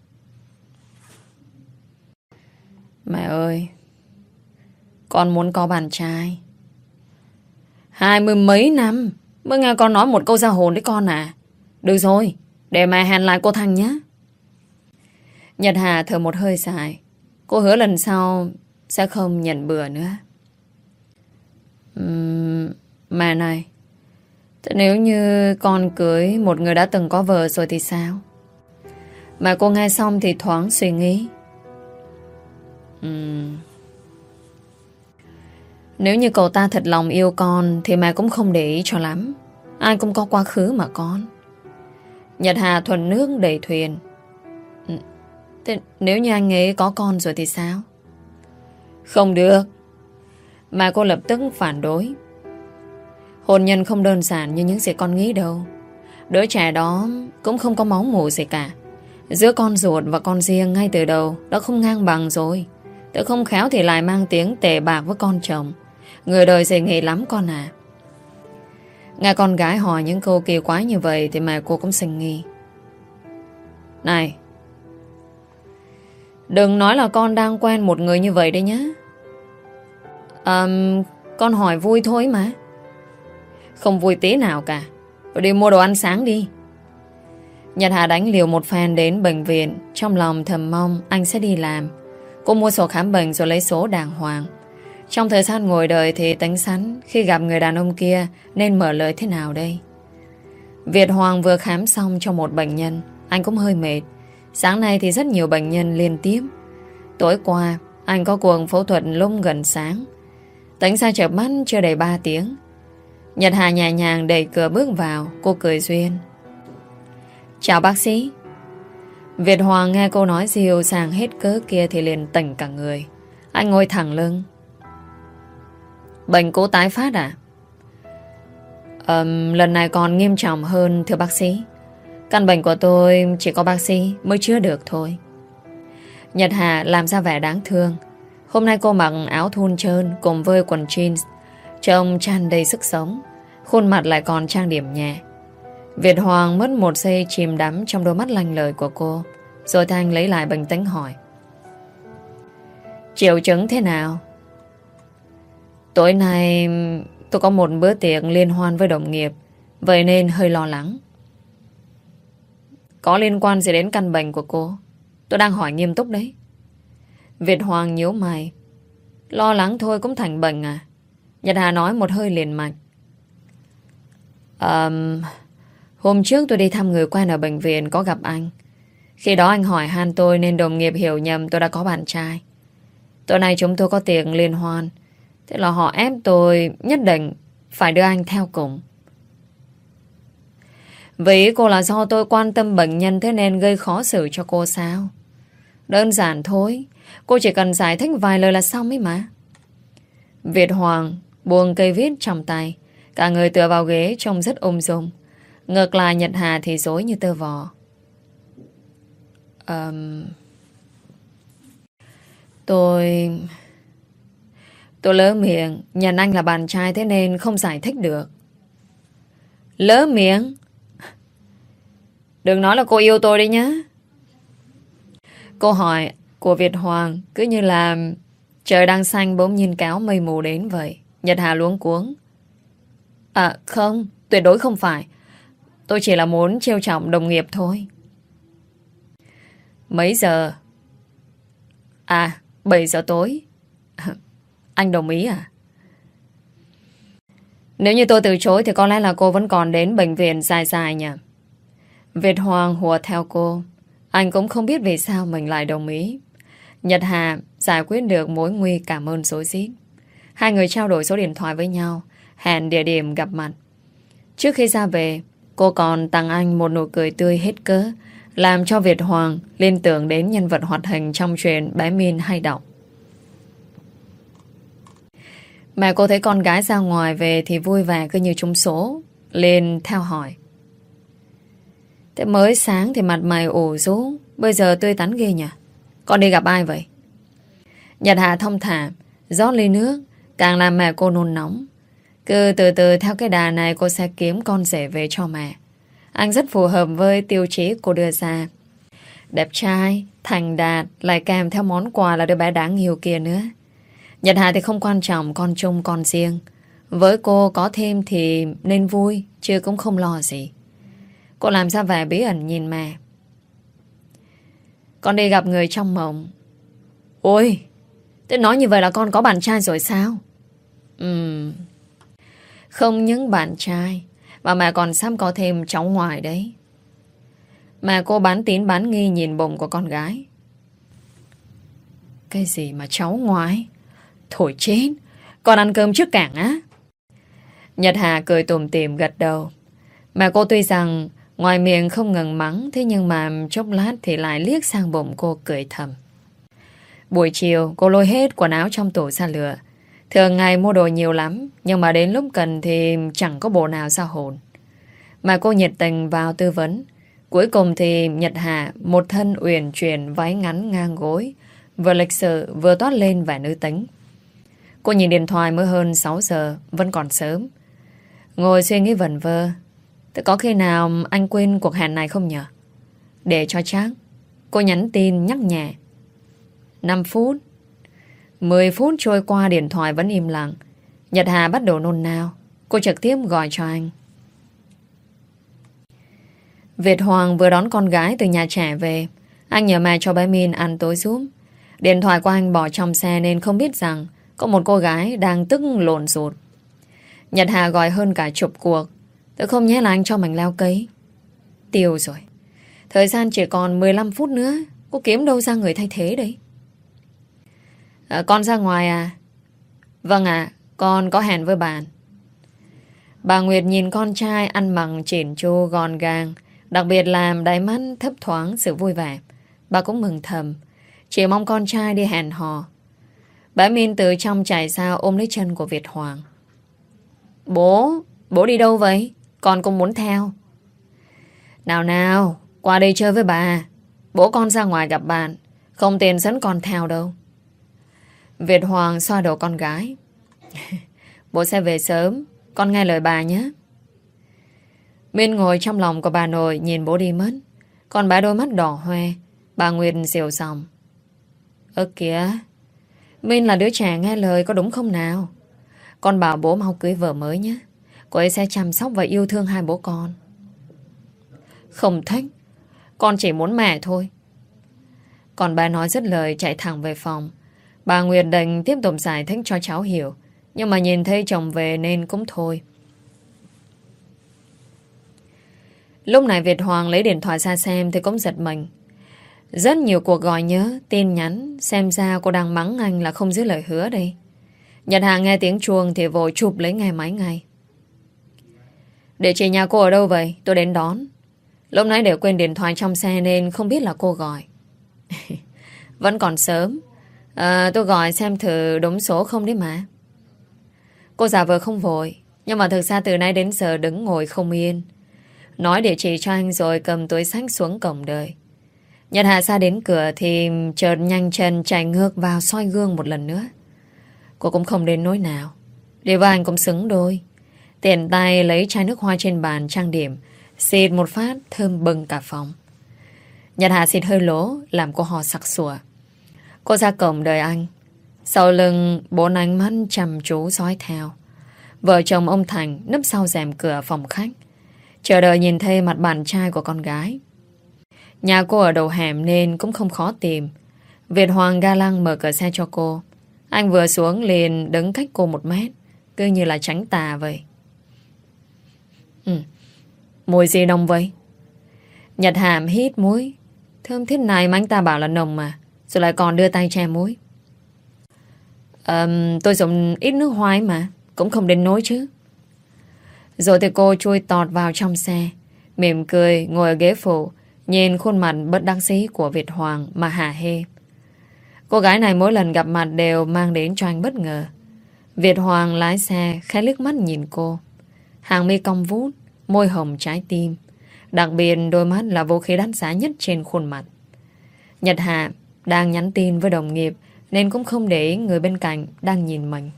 Mẹ ơi, con muốn có bạn trai. Hai mươi mấy năm mới nghe con nói một câu ra hồn đấy con à. Được rồi, để mẹ hẹn lại cô Thanh nhé. Nhật Hà thở một hơi dài. Cô hứa lần sau sẽ không nhận bừa nữa. uhm, Mẹ này, thế nếu như con cưới một người đã từng có vợ rồi thì sao? Mà cô nghe xong thì thoáng suy nghĩ. uhm, Nếu như cậu ta thật lòng yêu con thì mẹ cũng không để ý cho lắm. Ai cũng có quá khứ mà con. Nhật Hà thuần nước đẩy thuyền. Thế nếu như anh ấy có con rồi thì sao? Không được. Mà cô lập tức phản đối. Hôn nhân không đơn giản như những gì con nghĩ đâu. Đứa trẻ đó cũng không có máu mủ gì cả. Giữa con ruột và con riêng ngay từ đầu đã không ngang bằng rồi. Tự không khéo thì lại mang tiếng tệ bạc với con chồng. Người đời dễ nghề lắm con à. Nghe con gái hỏi những câu kỳ quái như vậy thì mẹ cô cũng sinh nghi. Này, đừng nói là con đang quen một người như vậy đấy nhá. um, Con hỏi vui thôi mà. Không vui tí nào cả. Rồi đi mua đồ ăn sáng đi. Nhật Hà đánh liều một phen đến bệnh viện. Trong lòng thầm mong anh sẽ đi làm. Cô mua sổ khám bệnh rồi lấy số đàng hoàng. Trong thời gian ngồi đợi thì tính sẵn khi gặp người đàn ông kia nên mở lời thế nào đây. Việt Hoàng vừa khám xong cho một bệnh nhân. Anh cũng hơi mệt. Sáng nay thì rất nhiều bệnh nhân liên tiếp. Tối qua anh có cuộc phẫu thuật lúc gần sáng. Tính ra chợp mắt chưa đầy ba tiếng. Nhật Hà nhẹ nhàng đẩy cửa bước vào. Cô cười duyên. Chào bác sĩ. Việt Hoàng nghe cô nói dịu dàng hết cớ kia thì liền tỉnh cả người. Anh ngồi thẳng lưng. Bệnh cũ tái phát à? um, Lần này còn nghiêm trọng hơn thưa bác sĩ. Căn bệnh của tôi chỉ có bác sĩ mới chữa được thôi. Nhật Hà làm ra vẻ đáng thương. Hôm nay cô mặc áo thun trơn cùng với quần jeans, trông tràn đầy sức sống, khuôn mặt lại còn trang điểm nhẹ. Việt Hoàng mất một giây chìm đắm trong đôi mắt lanh lợi của cô. Rồi Thanh lấy lại bình tĩnh hỏi. Triệu chứng thế nào? Tối nay tôi có một bữa tiệc liên hoan với đồng nghiệp, vậy nên hơi lo lắng. Có liên quan gì đến căn bệnh của cô? Tôi đang hỏi nghiêm túc đấy. Việt Hoàng nhíu mày. Lo lắng thôi cũng thành bệnh à? Nhật Hà nói một hơi liền mạch. um, Hôm trước tôi đi thăm người quen ở bệnh viện có gặp anh. Khi đó anh hỏi han tôi nên đồng nghiệp hiểu nhầm tôi đã có bạn trai. Tối nay chúng tôi có tiệc liên hoan, thế là họ ép tôi nhất định phải đưa anh theo cùng. Vì cô là do tôi quan tâm bệnh nhân thế nên gây khó xử cho cô sao? Đơn giản thôi. Cô chỉ cần giải thích vài lời là xong ấy mà. Việt Hoàng buông cây viết trong tay. Cả người tựa vào ghế trông rất ung dung. Ngược lại Nhật Hà thì rối như tơ vò. um, Tôi... Tôi lỡ miệng. Nhận anh là bạn trai thế nên không giải thích được. Lỡ miệng? Đừng nói là cô yêu tôi đi nhá. Câu hỏi của Việt Hoàng cứ như là trời đang xanh bỗng nhiên kéo mây mù đến vậy. Nhật Hà luống cuống. À không, tuyệt đối không phải. Tôi chỉ là muốn trêu chọc đồng nghiệp thôi. Mấy giờ? À, bảy giờ tối. Anh đồng ý à? Nếu như tôi từ chối thì có lẽ là cô vẫn còn đến bệnh viện dài dài nhỉ? Việt Hoàng hùa theo cô. Anh cũng không biết vì sao mình lại đồng ý. Nhật Hà giải quyết được mối nguy cảm ơn rối rít. Hai người trao đổi số điện thoại với nhau, hẹn địa điểm gặp mặt. Trước khi ra về, cô còn tặng anh một nụ cười tươi hết cớ, làm cho Việt Hoàng liên tưởng đến nhân vật hoạt hình trong truyện bé Min hay đọc. Mẹ cô thấy con gái ra ngoài về thì vui vẻ cứ như trúng số, lên theo hỏi. Thế mới sáng thì mặt mày ủ rũ, bây giờ tươi tắn ghê nhỉ? Con đi gặp ai vậy? Nhật Hà thông thả rót ly nước, càng làm mẹ cô nôn nóng. Cứ từ từ theo cái đà này cô sẽ kiếm con rể về cho mẹ. Anh rất phù hợp với tiêu chí cô đưa ra. Đẹp trai, thành đạt, lại kèm theo món quà là đứa bé đáng yêu kia nữa. Nhật Hà thì không quan trọng con chung con riêng. Với cô có thêm thì nên vui, chứ cũng không lo gì. Cô làm ra vẻ bí ẩn nhìn mẹ. Con đi gặp người trong mộng. Ôi, thế nói như vậy là con có bạn trai rồi sao? Ừm, không những bạn trai, mà mẹ còn sắp có thêm cháu ngoại đấy. Mẹ cô bán tín bán nghi nhìn bụng của con gái. Cái gì mà cháu ngoại? Thổi chết, con ăn cơm trước cảng á. Nhật Hà cười tủm tỉm gật đầu. Mẹ cô tuy rằng ngoài miệng không ngừng mắng, thế nhưng mà chốc lát thì lại liếc sang bụng cô cười thầm. Buổi chiều cô lôi hết quần áo trong tủ ra lựa. Thường ngày mua đồ nhiều lắm, nhưng mà đến lúc cần thì chẳng có bộ nào ra hồn. Mà cô nhiệt tình vào tư vấn. Cuối cùng thì Nhật Hà một thân uyển chuyển váy ngắn ngang gối, vừa lịch sự vừa toát lên vẻ nữ tính. Cô nhìn điện thoại mới hơn sáu giờ, vẫn còn sớm. Ngồi suy nghĩ vẩn vơ. Thế có khi nào anh quên cuộc hẹn này không nhờ? Để cho chắc, cô nhắn tin nhắc nhẹ. năm phút. mười phút trôi qua điện thoại vẫn im lặng. Nhật Hà bắt đầu nôn nao. Cô trực tiếp gọi cho anh. Việt Hoàng vừa đón con gái từ nhà trẻ về. Anh nhờ mẹ cho bé Min ăn tối giúp. Điện thoại của anh bỏ trong xe nên không biết rằng có một cô gái đang tức lộn ruột. Nhật Hà gọi hơn cả chục cuộc. Tôi không nhớ là anh cho mình leo cây. Tiêu rồi. Thời gian chỉ còn mười lăm phút nữa. Cô kiếm đâu ra người thay thế đấy? À, con ra ngoài à? Vâng ạ, con có hẹn với bạn. Bà Nguyệt nhìn con trai ăn mặc chỉn chu gọn gàng, đặc biệt làm đáy mắt thấp thoáng sự vui vẻ. Bà cũng mừng thầm, chỉ mong con trai đi hẹn hò. Bà Min từ trong chạy ra ôm lấy chân của Việt Hoàng. Bố, bố đi đâu vậy? Con cũng muốn theo. Nào nào, qua đây chơi với bà. Bố con ra ngoài gặp bạn, không tiền dẫn con theo đâu. Việt Hoàng xoa đầu con gái. Bố sẽ về sớm, con nghe lời bà nhé. Min ngồi trong lòng của bà nội nhìn bố đi mất. Còn bà đôi mắt đỏ hoe. Bà Nguyệt dịu giọng. Ơ kìa, Min là đứa trẻ nghe lời có đúng không nào? Con bảo bố mau cưới vợ mới nhé. Cô ấy sẽ chăm sóc và yêu thương hai bố con. Không thích, con chỉ muốn mẹ thôi. Còn bà nói dứt lời chạy thẳng về phòng. Bà Nguyệt đành tiếp tục giải thích cho cháu hiểu, nhưng mà nhìn thấy chồng về nên cũng thôi. Lúc này Việt Hoàng lấy điện thoại ra xem thì cũng giật mình. Rất nhiều cuộc gọi nhớ, tin nhắn. Xem ra cô đang mắng anh là không giữ lời hứa đây. Nhật Hà nghe tiếng chuông thì vội chụp lấy nghe máy ngay. Địa chỉ nhà cô ở đâu vậy? Tôi đến đón. Lúc nãy để quên điện thoại trong xe nên không biết là cô gọi. Vẫn còn sớm. à, Tôi gọi xem thử đúng số không đấy mà. Cô giả vờ không vội, nhưng mà thực ra từ nay đến giờ đứng ngồi không yên. Nói địa chỉ cho anh rồi cầm túi xách xuống cổng đời. Nhật Hà ra đến cửa thì chợt nhanh chân chạy ngược vào soi gương một lần nữa. Cô cũng không đến nỗi nào. Đi với anh cũng xứng đôi. Tiện tay lấy chai nước hoa trên bàn trang điểm, xịt một phát thơm bừng cả phòng. Nhật Hà xịt hơi lố làm cô ho sặc sủa. Cô ra cổng đợi anh. Sau lưng bốn ánh mắt chăm chú dõi theo. Vợ chồng ông Thành nấp sau rèm cửa phòng khách, chờ đợi nhìn thấy mặt bạn trai của con gái. Nhà cô ở đầu hẻm nên cũng không khó tìm. Việt Hoàng ga lăng mở cửa xe cho cô. Anh vừa xuống liền đứng cách cô một mét, cứ như là tránh tà vậy. Ừ, mùi gì nồng vậy? Nhật Hàm hít mũi. Thơm thế này mà anh ta bảo là nồng mà, rồi lại còn đưa tay che mũi. um, Tôi dùng ít nước hoa ấy mà, cũng không đến nỗi chứ. Rồi thì cô chui tọt vào trong xe, mỉm cười ngồi ở ghế phụ, nhìn khuôn mặt bất đắc dĩ của Việt Hoàng mà hả hê. Cô gái này mỗi lần gặp mặt đều mang đến cho anh bất ngờ. Việt Hoàng lái xe khẽ liếc mắt nhìn cô. Hàng mi cong vút, môi hồng trái tim. Đặc biệt đôi mắt là vũ khí đắt giá nhất trên khuôn mặt. Nhật Hạ đang nhắn tin với đồng nghiệp nên cũng không để ý người bên cạnh đang nhìn mình.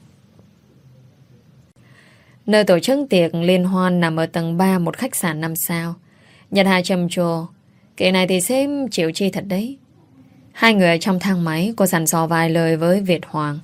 Nơi tổ chức tiệc liên hoan nằm ở tầng ba một khách sạn năm sao. Nhật Hà trầm trồ. Kỳ này thì sếp chịu chi thật đấy. Hai người ở trong thang máy, cô dặn dò vài lời với Việt Hoàng.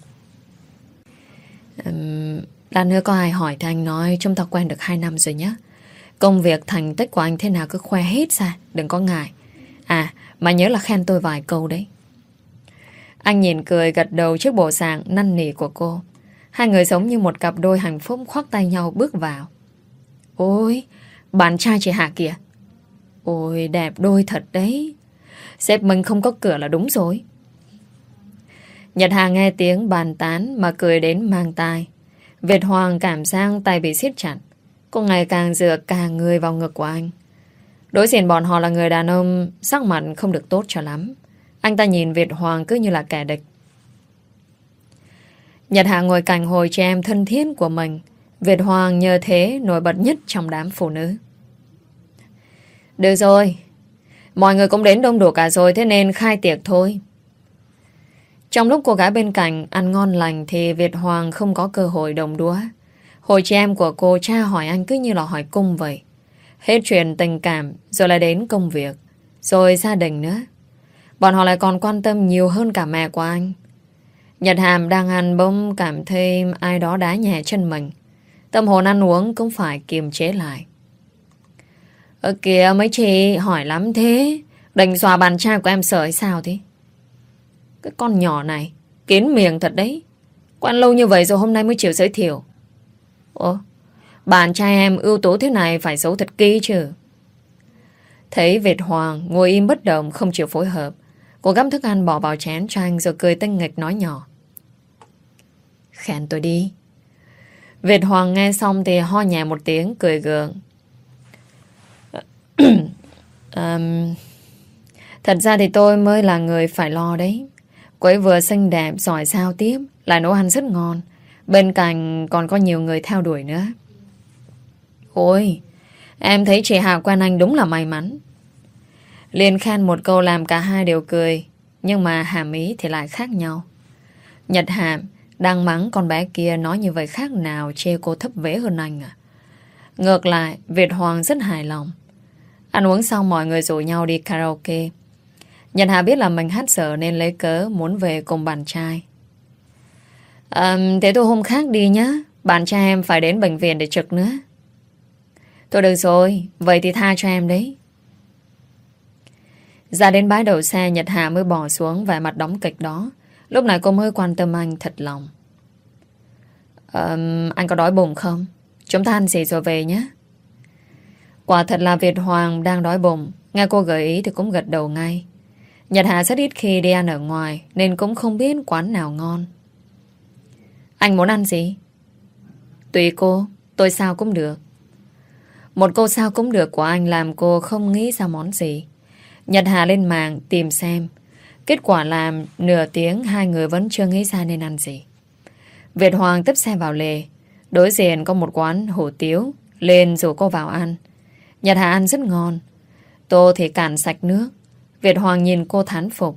Um, Lát nữa có ai hỏi thì anh nói chúng ta quen được hai năm rồi nhé. Công việc thành tích của anh thế nào cứ khoe hết ra, đừng có ngại. À, mà nhớ là khen tôi vài câu đấy. Anh nhìn cười gật đầu trước bộ dạng năn nỉ của cô. Hai người giống như một cặp đôi hạnh phúc khoác tay nhau bước vào. Ôi, bạn trai chị Hạ kìa. Ôi, đẹp đôi thật đấy. Sếp mình không có cửa là đúng rồi. Nhật Hà nghe tiếng bàn tán mà cười đến mang tai. Việt Hoàng cảm giác tay bị siết chặt. Cô ngày càng dựa cả người vào ngực của anh. Đối diện bọn họ là người đàn ông sắc mặt không được tốt cho lắm. Anh ta nhìn Việt Hoàng cứ như là kẻ địch. Nhật Hạ ngồi cạnh hồi chị em thân thiết của mình. Việt Hoàng nhờ thế nổi bật nhất trong đám phụ nữ. Được rồi, mọi người cũng đến đông đủ cả rồi, thế nên khai tiệc thôi. Trong lúc cô gái bên cạnh ăn ngon lành thì Việt Hoàng không có cơ hội đồng đũa. Hồi chị em của cô tra hỏi anh cứ như là hỏi cung vậy. Hết chuyện tình cảm, rồi lại đến công việc, rồi gia đình nữa. Bọn họ lại còn quan tâm nhiều hơn cả mẹ của anh. Nhật Hàm đang ăn bỗng cảm thấy ai đó đá nhẹ chân mình. Tâm hồn ăn uống cũng phải kiềm chế lại. Ơ kìa mấy chị hỏi lắm thế. Định dọa bạn trai của em sợ hay sao thế? Cái con nhỏ này kín miệng thật đấy. Quen lâu như vậy rồi hôm nay mới chịu giới thiệu. Ủa, bạn trai em ưu tú thế này phải giấu thật kỹ chứ. Thấy Việt Hoàng ngồi im bất động không chịu phối hợp, Cô gắp thức ăn bỏ vào chén cho anh rồi cười tinh nghịch nói nhỏ. Khen tôi đi. Việt Hoàng nghe xong thì ho nhẹ một tiếng cười gượng. um, Thật ra thì tôi mới là người phải lo đấy. Cô ấy vừa xinh đẹp, giỏi giao tiếp, lại nấu ăn rất ngon. Bên cạnh còn có nhiều người theo đuổi nữa. Ôi, em thấy chị Hà quen anh đúng là may mắn. Liên khen một câu làm cả hai đều cười. Nhưng mà hàm ý thì lại khác nhau. Nhật Hàm đang mắng con bé kia nói như vậy khác nào chê cô thấp vế hơn anh à. Ngược lại, Việt Hoàng rất hài lòng. Ăn uống xong mọi người rủ nhau đi karaoke. Nhật Hà biết là mình hát dở nên lấy cớ muốn về cùng bạn trai. À, thế tôi hôm khác đi nhá. Bạn trai em phải đến bệnh viện để trực nữa. Thôi được rồi, vậy thì tha cho em đấy. Ra đến bãi đậu xe, Nhật Hà mới bỏ xuống vẻ mặt đóng kịch đó. Lúc này cô mới quan tâm anh thật lòng. à, Anh có đói bụng không? Chúng ta ăn gì rồi về nhé. Quả thật là Việt Hoàng đang đói bụng. Nghe cô gợi ý thì cũng gật đầu ngay. Nhật Hà rất ít khi đi ăn ở ngoài nên cũng không biết quán nào ngon. Anh muốn ăn gì? Tùy cô, tôi sao cũng được. Một câu sao cũng được của anh làm cô không nghĩ ra món gì. Nhật Hà lên mạng tìm xem. Kết quả làm nửa tiếng hai người vẫn chưa nghĩ ra nên ăn gì. Việt Hoàng tiếp xe vào lề. Đối diện có một quán hủ tiếu, lên rủ cô vào ăn. Nhật Hà ăn rất ngon. Tô thì cạn sạch nước. Việt Hoàng nhìn cô thán phục.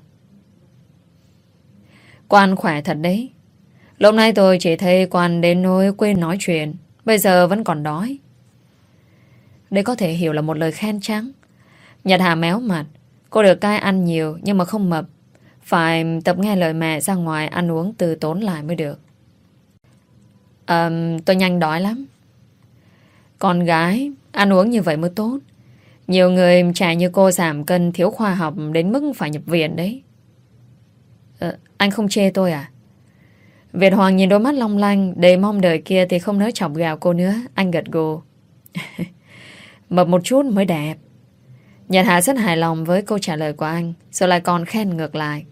Cô ăn khỏe thật đấy. Lúc nay tôi chỉ thấy quan đến nỗi quên nói chuyện. Bây giờ vẫn còn đói. Đây có thể hiểu là một lời khen chăng? Nhật Hà méo mặt. Cô được cai ăn nhiều nhưng mà không mập. Phải tập nghe lời mẹ ra ngoài ăn uống từ tốn lại mới được. à, Tôi nhanh đói lắm. Con gái ăn uống như vậy mới tốt. Nhiều người trẻ như cô giảm cân thiếu khoa học đến mức phải nhập viện đấy. à, Anh không chê tôi à? Việt Hoàng nhìn đôi mắt long lanh đầy mong đợi kia thì không nỡ chọc gạo cô nữa. Anh gật gù. Mập một chút mới đẹp. Nhật Hà rất hài lòng với câu trả lời của anh, rồi lại còn khen ngược lại.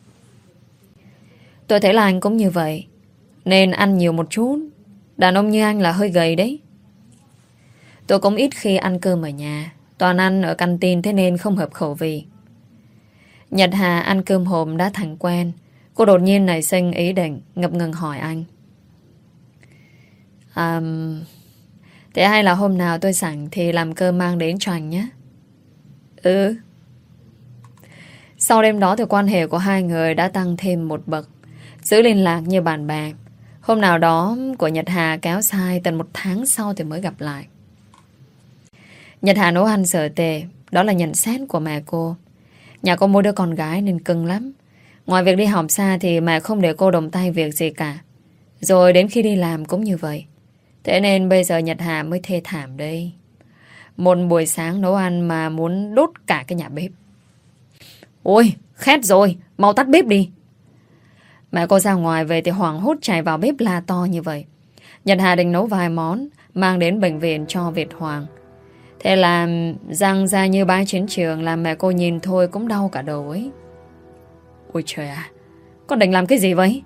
Tôi thấy là anh cũng như vậy, nên ăn nhiều một chút. Đàn ông như anh là hơi gầy đấy. Tôi cũng ít khi ăn cơm ở nhà, toàn ăn ở canteen thế nên không hợp khẩu vị. Nhật Hà ăn cơm hộp đã thành quen. Cô đột nhiên nảy sinh ý định ngập ngừng hỏi anh. À, thế hay là hôm nào tôi rảnh thì làm cơm mang đến cho anh nhé. Ừ. Sau đêm đó thì quan hệ của hai người đã tăng thêm một bậc. Giữ liên lạc như bạn bè. Hôm nào đó của Nhật Hà kéo dài tận một tháng sau thì mới gặp lại. Nhật Hà nấu ăn dở tệ. Đó là nhận xét của mẹ cô. Nhà có mỗi đứa con gái nên cưng lắm. Ngoài việc đi học xa thì mẹ không để cô đồng tay việc gì cả. Rồi đến khi đi làm cũng như vậy. Thế nên bây giờ Nhật Hà mới thê thảm đây. Một buổi sáng nấu ăn mà muốn đốt cả cái nhà bếp. Ôi, khét rồi, mau tắt bếp đi. Mẹ cô ra ngoài về thì hoảng hốt chạy vào bếp la to như vậy. Nhật Hà định nấu vài món mang đến bệnh viện cho Việt Hoàng. Thế là răng ra như bãi chiến trường, làm mẹ cô nhìn thôi cũng đau cả đầu ấy. Ôi trời à, con định làm cái gì vậy?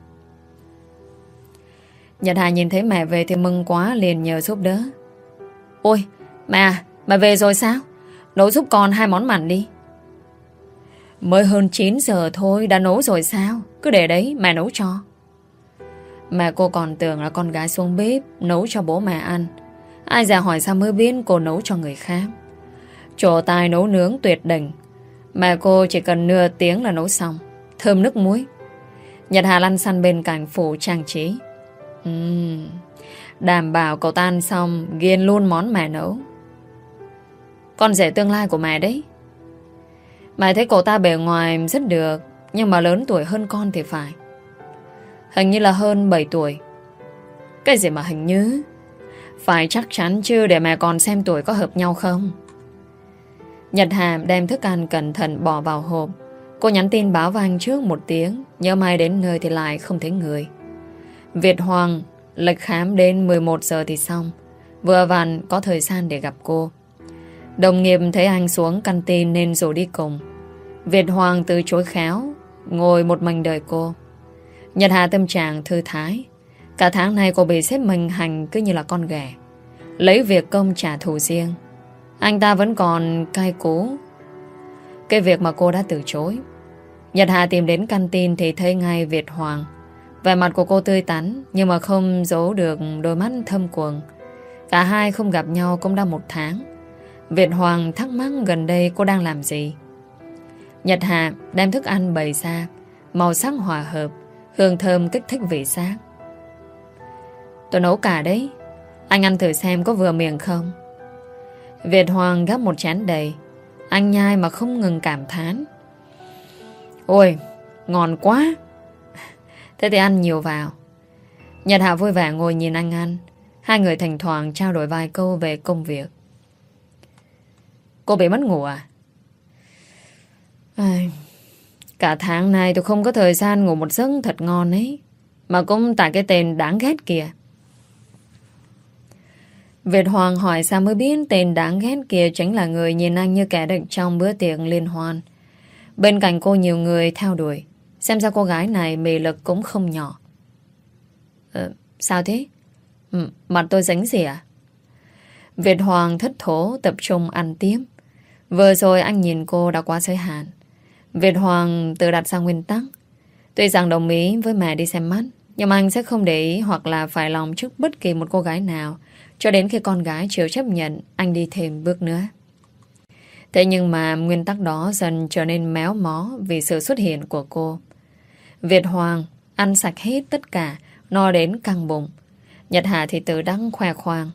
Nhật Hà nhìn thấy mẹ về thì mừng quá, liền nhờ giúp đỡ. Ôi, mẹ à, mẹ về rồi sao? Nấu giúp con hai món mặn đi. Mới hơn chín giờ thôi, đã nấu rồi sao? Cứ để đấy, mẹ nấu cho. Mẹ cô còn tưởng là con gái xuống bếp nấu cho bố mẹ ăn. Ai già hỏi sao mới biết cô nấu cho người khác. Trổ tài nấu nướng tuyệt đỉnh. Mẹ cô chỉ cần nửa tiếng là nấu xong. Thơm nước muối. Nhật Hà lăn xăn bên cạnh phủ trang trí. uhm, Đảm bảo cậu ta ăn xong ghiền luôn món mẹ nấu. Con rể tương lai của mẹ đấy. Mẹ thấy cậu ta bề ngoài rất được, nhưng mà lớn tuổi hơn con thì phải. Hình như là hơn bảy tuổi. Cái gì mà hình như? Phải chắc chắn chứ, để mẹ còn xem tuổi có hợp nhau không. Nhật Hà đem thức ăn cẩn thận bỏ vào hộp. Cô nhắn tin báo với anh trước một tiếng, nhớ mai đến nơi thì lại không thấy người. Việt Hoàng lịch khám đến mười một giờ thì xong. Vừa vặn có thời gian để gặp cô. Đồng nghiệp thấy anh xuống canteen nên rủ đi cùng. Việt Hoàng từ chối khéo, ngồi một mình đợi cô. Nhật Hà tâm trạng thư thái. Cả tháng nay cô bị sếp mình hành cứ như là con ghẻ, lấy việc công trả thù riêng. Anh ta vẫn còn cay cú cái việc mà cô đã từ chối. Nhật Hà tìm đến căn tin thì thấy ngay Việt Hoàng. Vẻ mặt của cô tươi tắn, nhưng mà không giấu được đôi mắt thâm quầng. Cả hai không gặp nhau cũng đã một tháng. Việt Hoàng thắc mắc gần đây cô đang làm gì. Nhật Hà đem thức ăn bày ra, màu sắc hòa hợp, hương thơm kích thích vị giác. Tôi nấu cả đấy, anh ăn thử xem có vừa miệng không. Việt Hoàng gắp một chén đầy. Anh nhai mà không ngừng cảm thán. Ôi, ngon quá. Thế thì ăn nhiều vào. Nhật Hà vui vẻ ngồi nhìn anh ăn. Hai người thỉnh thoảng trao đổi vài câu về công việc. Cô bị mất ngủ à? Ai... Cả tháng nay tôi không có thời gian ngủ một giấc thật ngon ấy. Mà cũng tại cái tên đáng ghét kìa. Việt Hoàng hỏi sao mới biết tên đáng ghét kia chính là người nhìn anh như kẻ địch trong bữa tiệc liên hoan. Bên cạnh cô nhiều người theo đuổi. Xem ra cô gái này mị lực cũng không nhỏ. Ờ, sao thế? Ừ, mặt tôi dính gì à? Việt Hoàng thất thố tập trung ăn tiếp. Vừa rồi anh nhìn cô đã quá giới hạn. Việt Hoàng tự đặt ra nguyên tắc. Tuy rằng đồng ý với mẹ đi xem mắt, nhưng mà anh sẽ không để ý hoặc là phải lòng trước bất kỳ một cô gái nào cho đến khi con gái chịu chấp nhận anh đi thêm bước nữa. Thế nhưng mà nguyên tắc đó dần trở nên méo mó vì sự xuất hiện của cô. Việt Hoàng ăn sạch hết tất cả, no đến căng bụng. Nhật Hà thì tự đắng khoe khoang.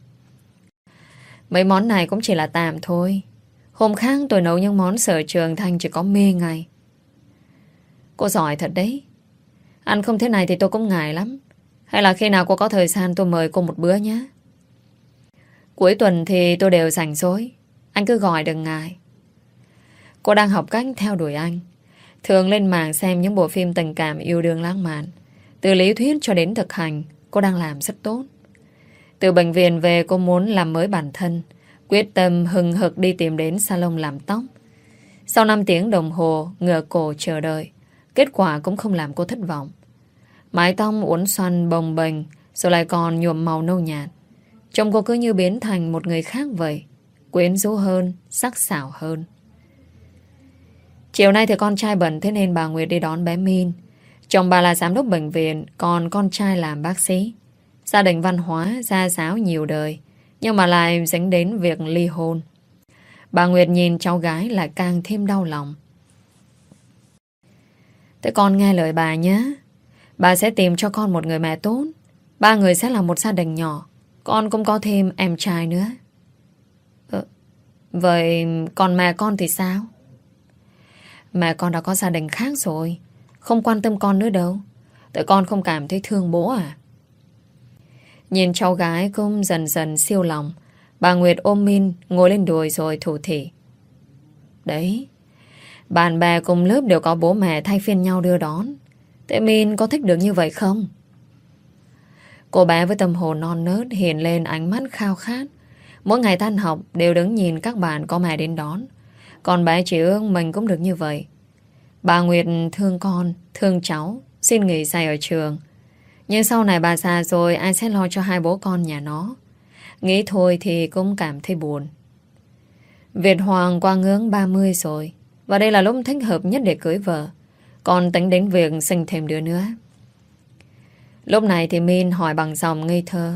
Mấy món này cũng chỉ là tạm thôi. Hôm khác tôi nấu những món sở trường Thanh chỉ có mê ngay. Cô giỏi thật đấy. Ăn không thế này thì tôi cũng ngại lắm. Hay là khi nào cô có thời gian tôi mời cô một bữa nhé. Cuối tuần thì tôi đều rảnh rỗi. Anh cứ gọi đừng ngại. Cô đang học cách theo đuổi anh. Thường lên mạng xem những bộ phim tình cảm yêu đương lãng mạn. Từ lý thuyết cho đến thực hành, cô đang làm rất tốt. Từ bệnh viện về cô muốn làm mới bản thân, quyết tâm hừng hực đi tìm đến salon làm tóc. Sau năm tiếng đồng hồ ngửa cổ chờ đợi, kết quả cũng không làm cô thất vọng. Mái tóc uốn xoăn bồng bềnh, rồi lại còn nhuộm màu nâu nhạt. Trông cô cứ như biến thành một người khác vậy, quyến rũ hơn, sắc sảo hơn. Chiều nay thì con trai bận, thế nên bà Nguyệt đi đón bé Min. Chồng bà là giám đốc bệnh viện, còn con trai làm bác sĩ. Gia đình văn hóa, gia giáo nhiều đời, nhưng mà lại dính đến việc ly hôn. Bà Nguyệt nhìn cháu gái lại càng thêm đau lòng. Thế con nghe lời bà nhé. Bà sẽ tìm cho con một người mẹ tốt. Ba người sẽ là một gia đình nhỏ. Con cũng có thêm em trai nữa. ờ, Vậy còn mẹ con thì sao? Mẹ con đã có gia đình khác rồi, không quan tâm con nữa đâu. Tại con không cảm thấy thương bố à? Nhìn cháu gái cũng dần dần siêu lòng, bà Nguyệt ôm Min ngồi lên đùi rồi thủ thỉ. Đấy, bạn bè cùng lớp đều có bố mẹ thay phiên nhau đưa đón. Thế Min có thích được như vậy không? Cô bé với tâm hồn non nớt hiện lên ánh mắt khao khát. Mỗi ngày tan học đều đứng nhìn các bạn có mẹ đến đón. Còn bé chỉ ước mình cũng được như vậy. Bà Nguyệt thương con, thương cháu, xin nghỉ dạy ở trường. Nhưng sau này bà già rồi ai sẽ lo cho hai bố con nhà nó? Nghĩ thôi thì cũng cảm thấy buồn. Việt Hoàng qua ngưỡng ba mươi rồi, và đây là lúc thích hợp nhất để cưới vợ. Còn tính đến việc sinh thêm đứa nữa. Lúc này thì Min hỏi bằng giọng ngây thơ.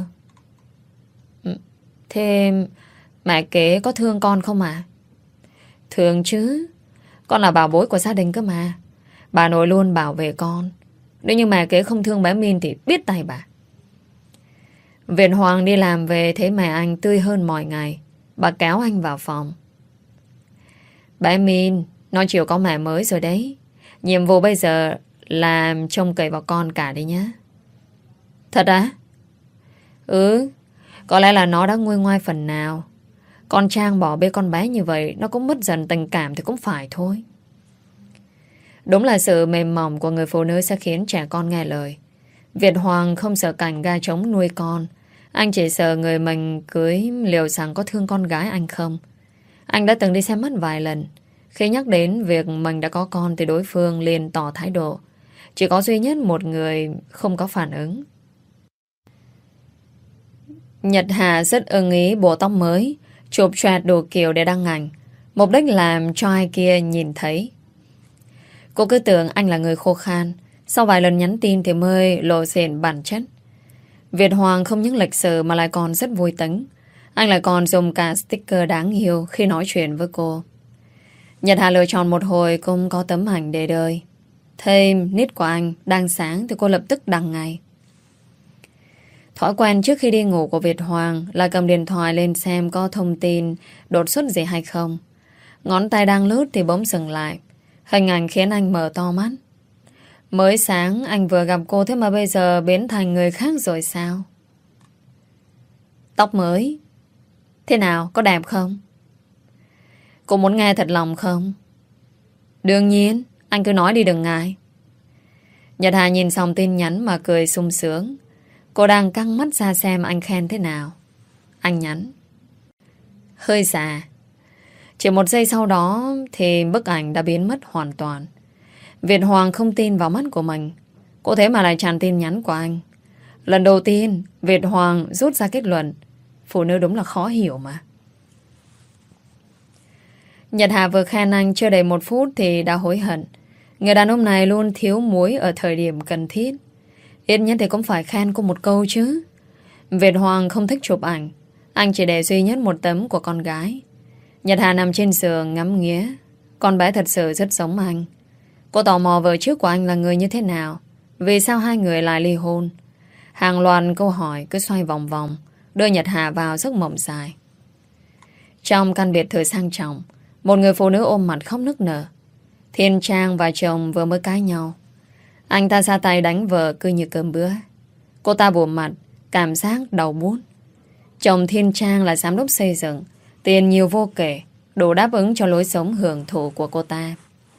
Thế mẹ kế có thương con không ạ? À? Thương chứ. Con là bảo bối của gia đình cơ mà. Bà nội luôn bảo vệ con. Nếu như mẹ kế không thương bé Min thì biết tay bà. Việt Hoàng đi làm về thấy mẹ anh tươi hơn mọi ngày. Bà kéo anh vào phòng. Bé Min, nó chịu có mẹ mới rồi đấy. Nhiệm vụ bây giờ là trông cậy vào con cả đi nhé. Thật á? Ừ, có lẽ là nó đã nguôi ngoai phần nào. Con Trang bỏ bê con bé như vậy, nó cũng mất dần tình cảm thì cũng phải thôi. Đúng là sự mềm mỏng của người phụ nữ sẽ khiến trẻ con nghe lời. Việt Hoàng không sợ cảnh ga trống nuôi con. Anh chỉ sợ người mình cưới liệu rằng có thương con gái anh không. Anh đã từng đi xem mắt vài lần. Khi nhắc đến việc mình đã có con thì đối phương liền tỏ thái độ. Chỉ có duy nhất một người không có phản ứng. Nhật Hà rất ưng ý bộ tóc mới, chụp choẹt đồ kiểu để đăng ảnh, mục đích làm cho ai kia nhìn thấy. Cô cứ tưởng anh là người khô khan, sau vài lần nhắn tin thì mới lộ diện bản chất. Việt Hoàng không những lịch sự mà lại còn rất vui tính. Anh lại còn dùng cả sticker đáng yêu khi nói chuyện với cô. Nhật Hà lựa chọn một hồi cũng có tấm ảnh để đời. Thêm nít của anh đang sáng thì cô lập tức đăng ngay. Thói quen trước khi đi ngủ của Việt Hoàng là cầm điện thoại lên xem có thông tin đột xuất gì hay không. Ngón tay đang lướt thì bỗng dừng lại. Hình ảnh khiến anh mở to mắt. Mới sáng anh vừa gặp cô, thế mà bây giờ biến thành người khác rồi sao? Tóc mới. Thế nào, có đẹp không? Cô muốn nghe thật lòng không? Đương nhiên, anh cứ nói đi đừng ngại. Nhật Hà nhìn xong tin nhắn mà cười sung sướng. Cô đang căng mắt ra xem anh khen thế nào. Anh nhắn: hơi già. Chỉ một giây sau đó thì bức ảnh đã biến mất hoàn toàn. Việt Hoàng không tin vào mắt của mình. Cô thế mà lại tràn tin nhắn của anh. Lần đầu tiên Việt Hoàng rút ra kết luận phụ nữ đúng là khó hiểu mà. Nhật Hà vừa khen anh chưa đầy một phút thì đã hối hận. Người đàn ông này luôn thiếu muối ở thời điểm cần thiết. Ít nhất thì cũng phải khen cô một câu chứ. Việt Hoàng không thích chụp ảnh. Anh chỉ để duy nhất một tấm của con gái. Nhật Hà nằm trên giường ngắm nghía. Con bé thật sự rất giống anh. Cô tò mò vợ trước của anh là người như thế nào. Vì sao hai người lại ly hôn? Hàng loạt câu hỏi cứ xoay vòng vòng, đưa Nhật Hà vào giấc mộng dài. Trong căn biệt thự sang trọng, một người phụ nữ ôm mặt khóc nức nở. Thiên Trang và chồng vừa mới cãi nhau. Anh ta ra tay đánh vợ cứ như cơm bữa. Cô ta bù mặt, cảm giác đau buốt. Chồng Thiên Trang là giám đốc xây dựng, tiền nhiều vô kể, đủ đáp ứng cho lối sống hưởng thụ của cô ta.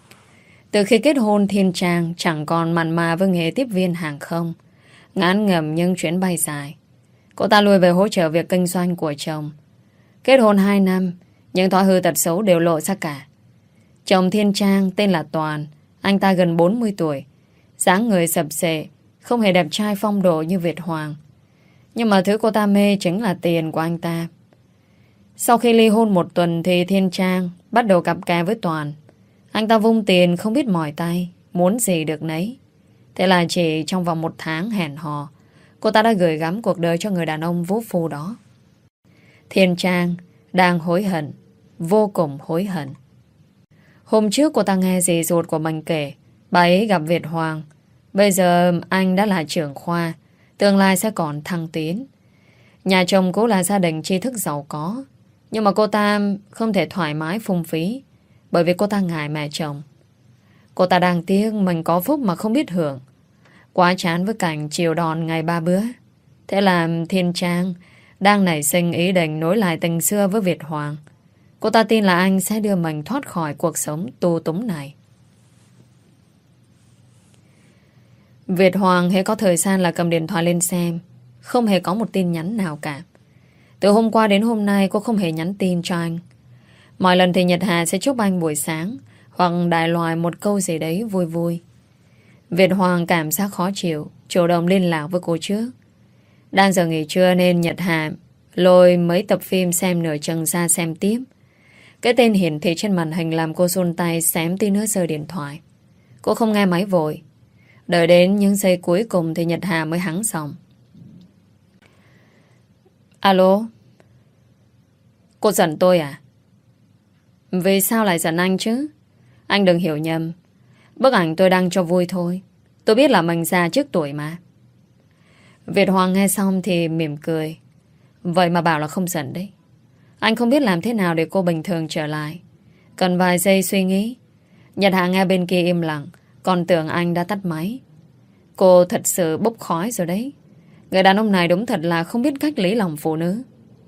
Từ khi kết hôn, Thiên Trang chẳng còn mặn mà với nghề tiếp viên hàng không, ngán ngẩm những chuyến bay dài. Cô ta lui về hỗ trợ việc kinh doanh của chồng. Kết hôn hai năm, những thói hư tật xấu đều lộ ra cả. Chồng Thiên Trang tên là Toàn. Anh ta gần bốn mươi tuổi, dáng người sập xệ, không hề đẹp trai phong độ như Việt Hoàng. Nhưng mà thứ cô ta mê chính là tiền của anh ta. Sau khi ly hôn một tuần thì Thiên Trang bắt đầu cặp kè với Toàn. Anh ta vung tiền không biết mỏi tay, muốn gì được nấy. Thế là chỉ trong vòng một tháng hẹn hò, cô ta đã gửi gắm cuộc đời cho người đàn ông vũ phu đó. Thiên Trang đang hối hận, vô cùng hối hận. Hôm trước cô ta nghe dì ruột của mình kể bà ấy gặp Việt Hoàng. Bây giờ anh đã là trưởng khoa, tương lai sẽ còn thăng tiến. Nhà chồng cô là gia đình tri thức giàu có, nhưng mà cô ta không thể thoải mái phung phí, bởi vì cô ta ngại mẹ chồng. Cô ta đang tiếc mình có phúc mà không biết hưởng. Quá chán với cảnh chiều đòn ngày ba bữa. Thế là Thiên Trang đang nảy sinh ý định nối lại tình xưa với Việt Hoàng. Cô ta tin là anh sẽ đưa mình thoát khỏi cuộc sống tu túng này. Việt Hoàng hễ có thời gian là cầm điện thoại lên xem. Không hề có một tin nhắn nào cả. Từ hôm qua đến hôm nay cô không hề nhắn tin cho anh. Mọi lần thì Nhật Hà sẽ chúc anh buổi sáng, hoặc đại loại một câu gì đấy vui vui. Việt Hoàng cảm giác khó chịu, chủ động liên lạc với cô trước. Đang giờ nghỉ trưa nên Nhật Hà lôi mấy tập phim xem nửa chừng ra xem tiếp. Cái tên hiển thị trên màn hình làm cô run tay xém tí nữa rơi điện thoại. Cô không nghe máy vội. Đợi đến những giây cuối cùng thì Nhật Hà mới hắng giọng. Alo? Cô giận tôi à? Vì sao lại giận anh chứ? Anh đừng hiểu nhầm. Bức ảnh tôi đăng cho vui thôi. Tôi biết là mình già trước tuổi mà. Việt Hoàng nghe xong thì mỉm cười. Vậy mà bảo là không giận đấy. Anh không biết làm thế nào để cô bình thường trở lại. Cần vài giây suy nghĩ. Nhật Hà nghe bên kia im lặng, còn tưởng anh đã tắt máy. Cô thật sự bốc khói rồi đấy. Người đàn ông này đúng thật là không biết cách lấy lòng phụ nữ.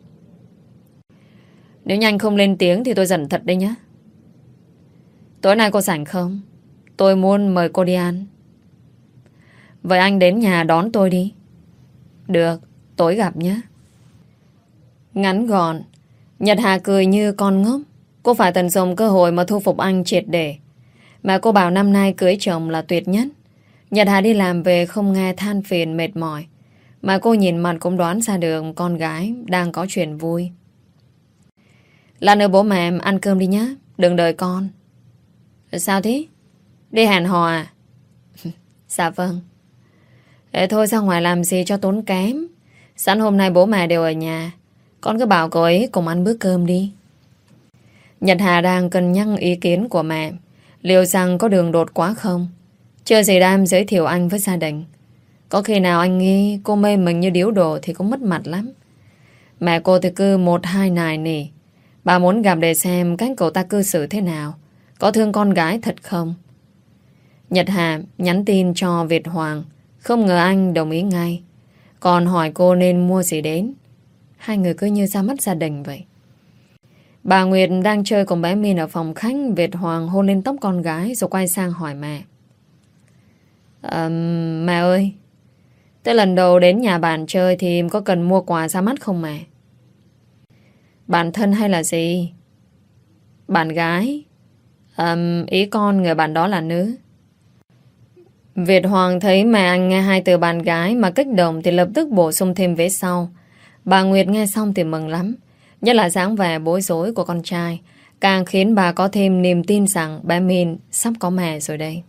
Nếu nhanh không lên tiếng thì tôi giận thật đấy nhá. Tối nay cô rảnh không? Tôi muốn mời cô đi ăn. Vậy anh đến nhà đón tôi đi. Được, tối gặp nhé. Ngắn gọn, Nhật Hà cười như con ngốc. Cô phải tận dụng cơ hội mà thu phục anh triệt để. Mà cô bảo năm nay cưới chồng là tuyệt nhất. Nhật Hà đi làm về không nghe than phiền mệt mỏi. Mà cô nhìn mặt cũng đoán ra được con gái đang có chuyện vui. Lan ơi, bố mẹ em ăn cơm đi nhé, đừng đợi con. Sao thế? Đi hẹn hò à? Dạ vâng. Ê, thôi ra ngoài làm gì cho tốn kém. Sẵn hôm nay bố mẹ đều ở nhà, con cứ bảo cô ấy cùng ăn bữa cơm đi. Nhật Hà đang cân nhắc ý kiến của mẹ, liệu rằng có đường đột quá không. Chưa gì đam giới thiệu anh với gia đình. Có khi nào anh nghi cô mê mình như điếu đồ thì cũng mất mặt lắm. Mẹ cô thì cứ một hai nài nỉ. Bà muốn gặp để xem cách cậu ta cư xử thế nào, có thương con gái thật không. Nhật Hà nhắn tin cho Việt Hoàng, không ngờ anh đồng ý ngay. Còn hỏi cô nên mua gì đến. Hai người cứ như ra mắt gia đình vậy. Bà Nguyệt đang chơi cùng bé Min ở phòng khách. Việt Hoàng hôn lên tóc con gái rồi quay sang hỏi mẹ. à, Mẹ ơi, tới lần đầu đến nhà bạn chơi thì có cần mua quà ra mắt không mẹ? Bạn thân hay là gì? Bạn gái. à, Ý con người bạn đó là nữ. Việt Hoàng thấy mẹ anh nghe hai từ bạn gái mà kích động thì lập tức bổ sung thêm vế sau. Bà Nguyệt nghe xong thì mừng lắm. Nhất là dáng vẻ bối rối của con trai càng khiến bà có thêm niềm tin rằng bé Min sắp có mẹ rồi đây.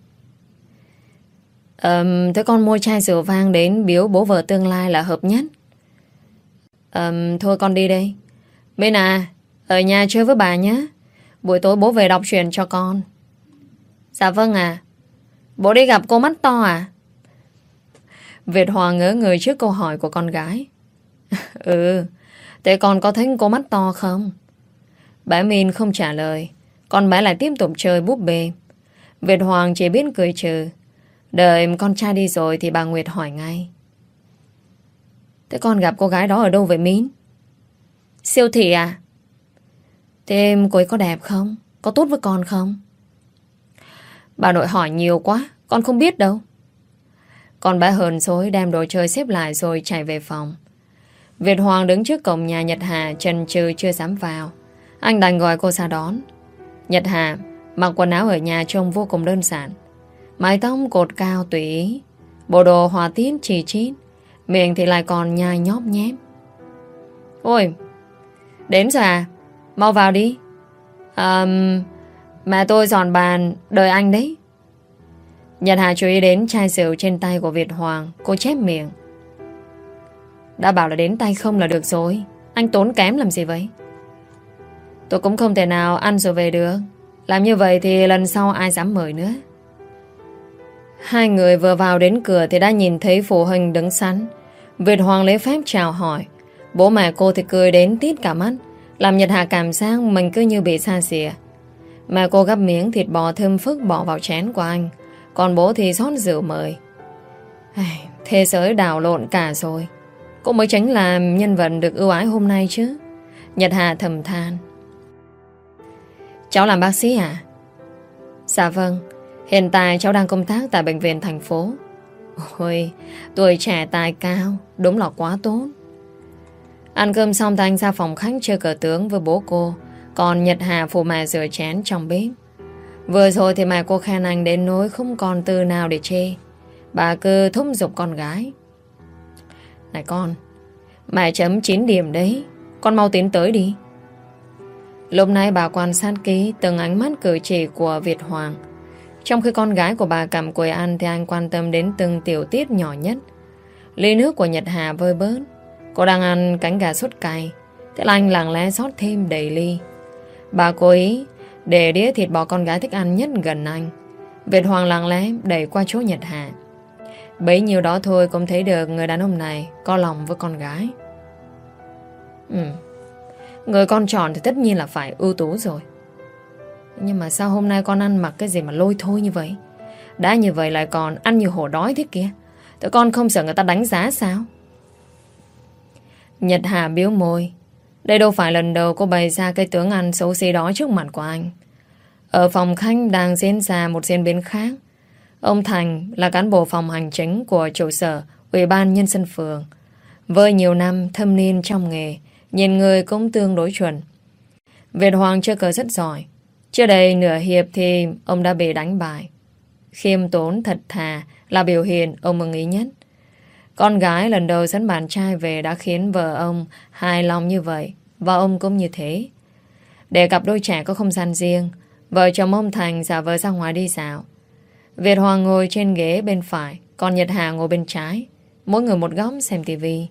um, Thế con mua chai rượu vang đến biếu bố vợ tương lai là hợp nhất. um, Thôi con đi đây. Min à, ở nhà chơi với bà nhé. Buổi tối bố về đọc truyện cho con. Dạ vâng à. Bố đi gặp cô mắt to à? Việt Hoàng ngỡ người trước câu hỏi của con gái. Ừ, thế con có thấy cô mắt to không? Bé Min không trả lời. Con bé lại tiếp tục chơi búp bê. Việt Hoàng chỉ biết cười trừ. Đợi con trai đi rồi thì bà Nguyệt hỏi ngay. Thế con gặp cô gái đó ở đâu vậy Min? Siêu thị à? Thế cô ấy có đẹp không? Có tốt với con không? Bà nội hỏi nhiều quá, con không biết đâu. Con bé hờn dỗi đem đồ chơi xếp lại rồi chạy về phòng. Việt Hoàng đứng trước cổng nhà Nhật Hà chần chừ chưa dám vào. Anh đành gọi cô ra đón. Nhật Hà mặc quần áo ở nhà trông vô cùng đơn giản. Mái tóc cột cao tùy ý, bộ đồ hòa tiết chỉ chít, miệng thì lại còn nhai nhóp nhép. Ôi, đến rồi à? Mau vào đi. à, Mẹ tôi dọn bàn đợi anh đấy. Nhật Hà chú ý đến chai rượu trên tay của Việt Hoàng. Cô chép miệng. Đã bảo là đến tay không là được rồi. Anh tốn kém làm gì vậy? Tôi cũng không thể nào ăn rồi về được. Làm như vậy thì lần sau ai dám mời nữa. Hai người vừa vào đến cửa thì đã nhìn thấy phụ huynh đứng sẵn. Việt Hoàng lấy phép chào hỏi. Bố mẹ cô thì cười đến tít cả mắt, làm Nhật Hà cảm giác mình cứ như bị xa xỉa. Mẹ cô gắp miếng thịt bò thơm phức bỏ vào chén của anh. Còn bố thì rót rượu mời. Thế giới đảo lộn cả rồi. Cô mới tránh làm nhân vật được ưu ái hôm nay chứ. Nhật Hà thầm than. Cháu làm bác sĩ à? Dạ vâng. Hiện tại cháu đang công tác tại bệnh viện thành phố. Ôi, tuổi trẻ tài cao, đúng là quá tốt. Ăn cơm xong thì anh ra phòng khách chơi cờ tướng với bố cô. Còn Nhật Hà phụ mẹ rửa chén trong bếp. Vừa rồi thì mẹ cô khen anh đến nỗi không còn từ nào để chê. Bà cứ thúc giục con gái. Này con, mẹ chấm chín điểm đấy, con mau tiến tới đi. Lúc này bà quan sát kỹ từng ánh mắt cử chỉ của Việt Hoàng. Trong khi con gái của bà cầm quầy ăn thì anh quan tâm đến từng tiểu tiết nhỏ nhất. Ly nước của Nhật Hà vơi bớt. Cô đang ăn cánh gà sốt cay, thế là anh lặng lẽ rót thêm đầy ly. Bà cố ý để đĩa thịt bò con gái thích ăn nhất gần anh. Việt Hoàng lặng lẽ đẩy qua chỗ Nhật Hà. Bấy nhiêu đó thôi cũng thấy được người đàn ông này có lòng với con gái. Ừ, người con chọn thì tất nhiên là phải ưu tú rồi. Nhưng mà sao hôm nay con ăn mặc cái gì mà lôi thôi như vậy? Đã như vậy lại còn ăn như hổ đói thế kia. Tụi con không sợ người ta đánh giá sao? Nhật Hà biếu môi. Đây đâu phải lần đầu cô bày ra cái tướng ăn xấu xí đó trước mặt của anh. Ở phòng khách đang diễn ra một diễn biến khác. Ông Thành là cán bộ phòng hành chính của trụ sở Ủy ban Nhân dân phường. Với nhiều năm thâm niên trong nghề, nhìn người cũng tương đối chuẩn. Việt Hoàng chơi cờ rất giỏi. Chưa đầy nửa hiệp thì ông đã bị đánh bại. Khiêm tốn thật thà là biểu hiện ông mừng ý nhất. Con gái lần đầu dẫn bạn trai về đã khiến vợ ông hài lòng như vậy, và ông cũng như thế. Để cặp đôi trẻ có không gian riêng, vợ chồng ông Thành giả vờ ra ngoài đi dạo. Việt Hoàng ngồi trên ghế bên phải, còn Nhật Hà ngồi bên trái, mỗi người một góc xem tivi.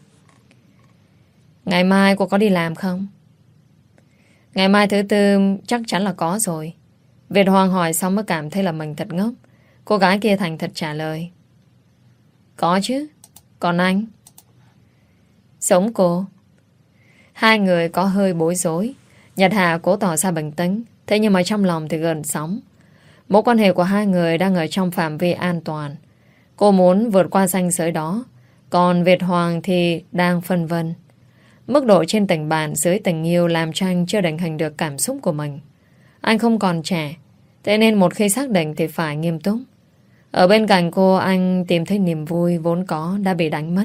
Ngày mai cô có đi làm không? Ngày mai thứ tư chắc chắn là có rồi. Việt Hoàng hỏi xong mới cảm thấy là mình thật ngốc. Cô gái kia thành thật trả lời. Có chứ. Còn anh? Sống cô. Hai người có hơi bối rối. Nhật Hà cố tỏ ra bình tĩnh, thế nhưng mà trong lòng thì gần sóng. Mối quan hệ của hai người đang ở trong phạm vi an toàn. Cô muốn vượt qua ranh giới đó, còn Việt Hoàng thì đang phân vân. Mức độ trên tình bạn dưới tình yêu làm cho anh chưa định hình được cảm xúc của mình. Anh không còn trẻ, thế nên một khi xác định thì phải nghiêm túc. Ở bên cạnh cô, anh tìm thấy niềm vui vốn có đã bị đánh mất.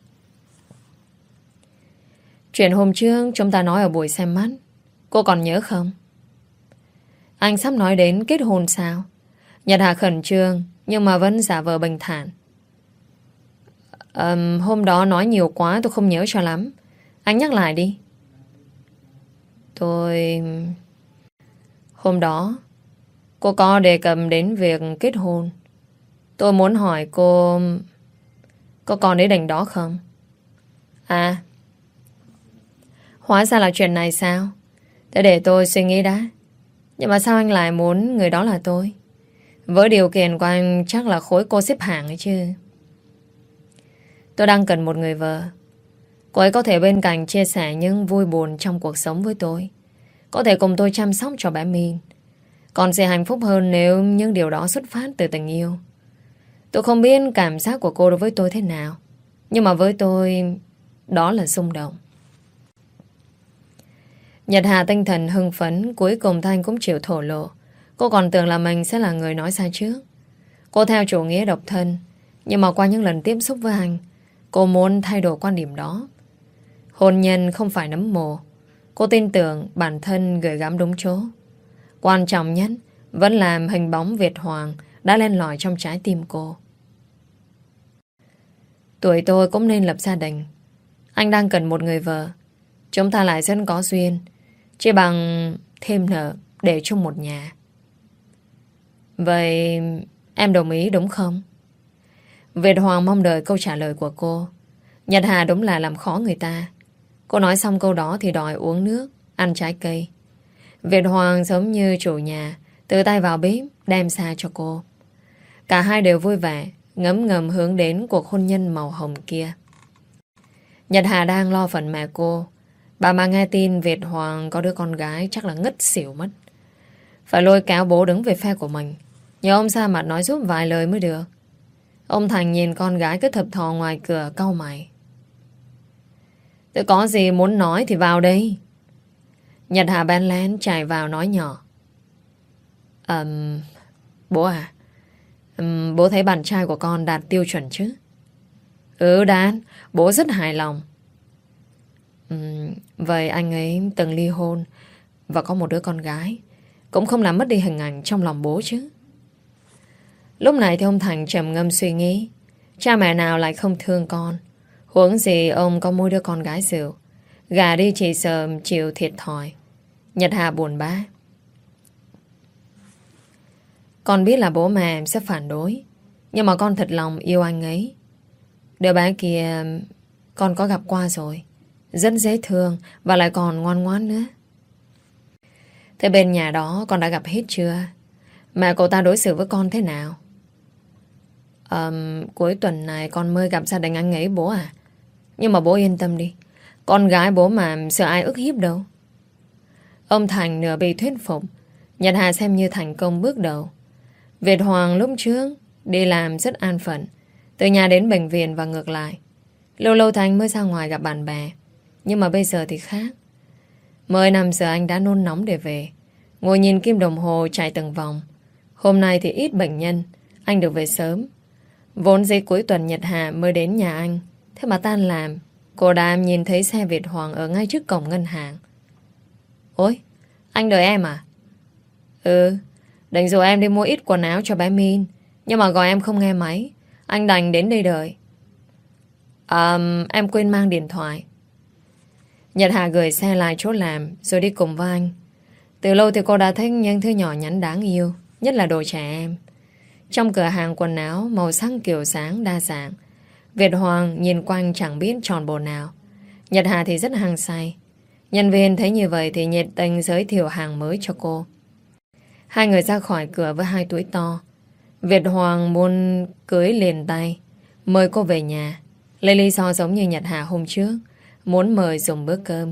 Chuyện hôm trước chúng ta nói ở buổi xem mắt, cô còn nhớ không? Anh sắp nói đến kết hôn sao? Nhật Hà khẩn trương nhưng mà vẫn giả vờ bình thản. um, Hôm đó nói nhiều quá tôi không nhớ cho lắm. Anh nhắc lại đi. Tôi... Hôm đó cô có đề cập đến việc kết hôn. Tôi muốn hỏi cô, có còn ý định đó không? À, hóa ra là chuyện này sao? Thế để tôi suy nghĩ đã. Nhưng mà sao anh lại muốn người đó là tôi? Với điều kiện của anh chắc là khối cô xếp hạng ấy chứ. Tôi đang cần một người vợ. Cô ấy có thể bên cạnh chia sẻ những vui buồn trong cuộc sống với tôi. Có thể cùng tôi chăm sóc cho bé Min. Còn sẽ hạnh phúc hơn nếu những điều đó xuất phát từ tình yêu. Tôi không biết cảm giác của cô đối với tôi thế nào, nhưng mà với tôi đó là xung động. Nhật Hà tinh thần hưng phấn, cuối cùng Thanh cũng chịu thổ lộ. Cô còn tưởng là mình sẽ là người nói sai trước. Cô theo chủ nghĩa độc thân, nhưng mà qua những lần tiếp xúc với anh, cô muốn thay đổi quan điểm đó. Hôn nhân không phải nấm mồ. Cô tin tưởng bản thân gửi gắm đúng chỗ. Quan trọng nhất vẫn là hình bóng Việt Hoàng đã len lỏi trong trái tim cô. Tuổi tôi cũng nên lập gia đình. Anh đang cần một người vợ. Chúng ta lại rất có duyên, chỉ bằng thêm nợ để chung một nhà. Vậy em đồng ý đúng không? Việt Hoàng mong đợi câu trả lời của cô. Nhật Hà đúng là làm khó người ta. Cô nói xong câu đó thì đòi uống nước, ăn trái cây. Việt Hoàng giống như chủ nhà, tự tay vào bếp đem xa cho cô. Cả hai đều vui vẻ, ngấm ngầm hướng đến cuộc hôn nhân màu hồng kia. Nhật Hà đang lo phần mẹ cô. Bà mà nghe tin Việt Hoàng có đứa con gái chắc là ngất xỉu mất. Phải lôi kéo bố đứng về phe của mình, nhờ ông ra mặt nói giúp vài lời mới được. Ông Thành nhìn con gái cứ thập thò ngoài cửa cau mày. Tôi có gì muốn nói thì vào đây. Nhật Hà bén lén chạy vào nói nhỏ. um, Bố à, um, bố thấy bạn trai của con đạt tiêu chuẩn chứ? Ừ đạt, bố rất hài lòng. um, Vậy anh ấy từng ly hôn và có một đứa con gái, cũng không làm mất đi hình ảnh trong lòng bố chứ? Lúc này thì ông Thành trầm ngâm suy nghĩ. Cha mẹ nào lại không thương con, huống gì ông có mỗi đứa con gái rượu. Gà đi chỉ sợ chịu thiệt thòi. Nhật Hà buồn bã. Con biết là bố mẹ sẽ phản đối, nhưng mà con thật lòng yêu anh ấy. Đứa bé kia con có gặp qua rồi, rất dễ thương và lại còn ngoan ngoãn nữa. Thế bên nhà đó con đã gặp hết chưa? Mẹ cậu ta đối xử với con thế nào? um, Cuối tuần này con mới gặp gia đình anh ấy bố à. Nhưng mà bố yên tâm đi, con gái bố mà sợ ai ức hiếp đâu. Ông Thành nửa bị thuyết phục. Nhật Hà xem như thành công bước đầu. Việt Hoàng lúc trước đi làm rất an phận, từ nhà đến bệnh viện và ngược lại. Lâu lâu Thành mới ra ngoài gặp bạn bè. Nhưng mà bây giờ thì khác. Mới năm giờ anh đã nôn nóng để về, ngồi nhìn kim đồng hồ chạy từng vòng. Hôm nay thì ít bệnh nhân, anh được về sớm. Vốn dĩ cuối tuần Nhật Hà mới đến nhà anh, thế mà tan làm cô đã nhìn thấy xe Việt Hoàng ở ngay trước cổng ngân hàng. Ôi, anh đợi em à? Ừ, định rồi em đi mua ít quần áo cho bé Min, nhưng mà gọi em không nghe máy. Anh đành đến đây đợi. À, em quên mang điện thoại. Nhật Hà gửi xe lại chỗ làm rồi đi cùng với anh. Từ lâu thì cô đã thích những thứ nhỏ nhắn đáng yêu, nhất là đồ trẻ em. Trong cửa hàng quần áo màu sắc kiểu sáng đa dạng, Việt Hoàng nhìn quanh chẳng biết chọn bộ nào. Nhật Hà thì rất hăng say. Nhân viên thấy như vậy thì nhiệt tình giới thiệu hàng mới cho cô. Hai người ra khỏi cửa với hai túi to. Việt Hoàng muốn cưới liền tay, mời cô về nhà, lấy lý do giống như Nhật Hà hôm trước, muốn mời dùng bữa cơm.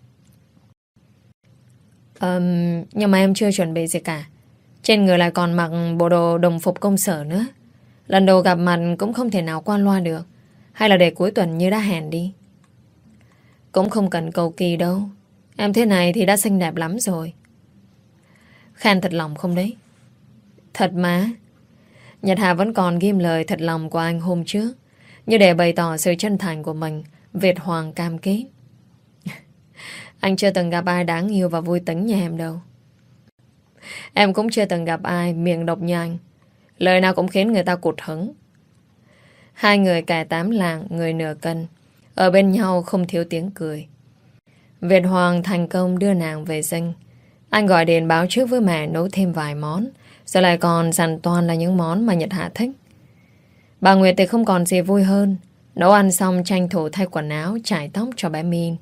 um, Nhưng mà em chưa chuẩn bị gì cả. Trên người lại còn mặc bộ đồ đồng phục công sở nữa. Lần đầu gặp mặt cũng không thể nào qua loa được. Hay là để cuối tuần như đã hẹn đi? Cũng không cần cầu kỳ đâu. Em thế này thì đã xinh đẹp lắm rồi. Khen thật lòng không đấy? Thật mà. Nhật Hà vẫn còn ghim lời thật lòng của anh hôm trước, như để bày tỏ sự chân thành của mình. Việt Hoàng cam kết. Anh chưa từng gặp ai đáng yêu và vui tính như em đâu. Em cũng chưa từng gặp ai miệng độc như anh. Lời nào cũng khiến người ta cụt hứng. Hai người cài tám lạng, người nửa cân, ở bên nhau không thiếu tiếng cười. Việt Hoàng thành công đưa nàng về dinh. Anh gọi điện báo trước với mẹ nấu thêm vài món, rồi lại còn dặn toàn là những món mà Nhật Hạ thích. Bà Nguyệt thì không còn gì vui hơn. Nấu ăn xong tranh thủ thay quần áo, chải tóc cho bé Min.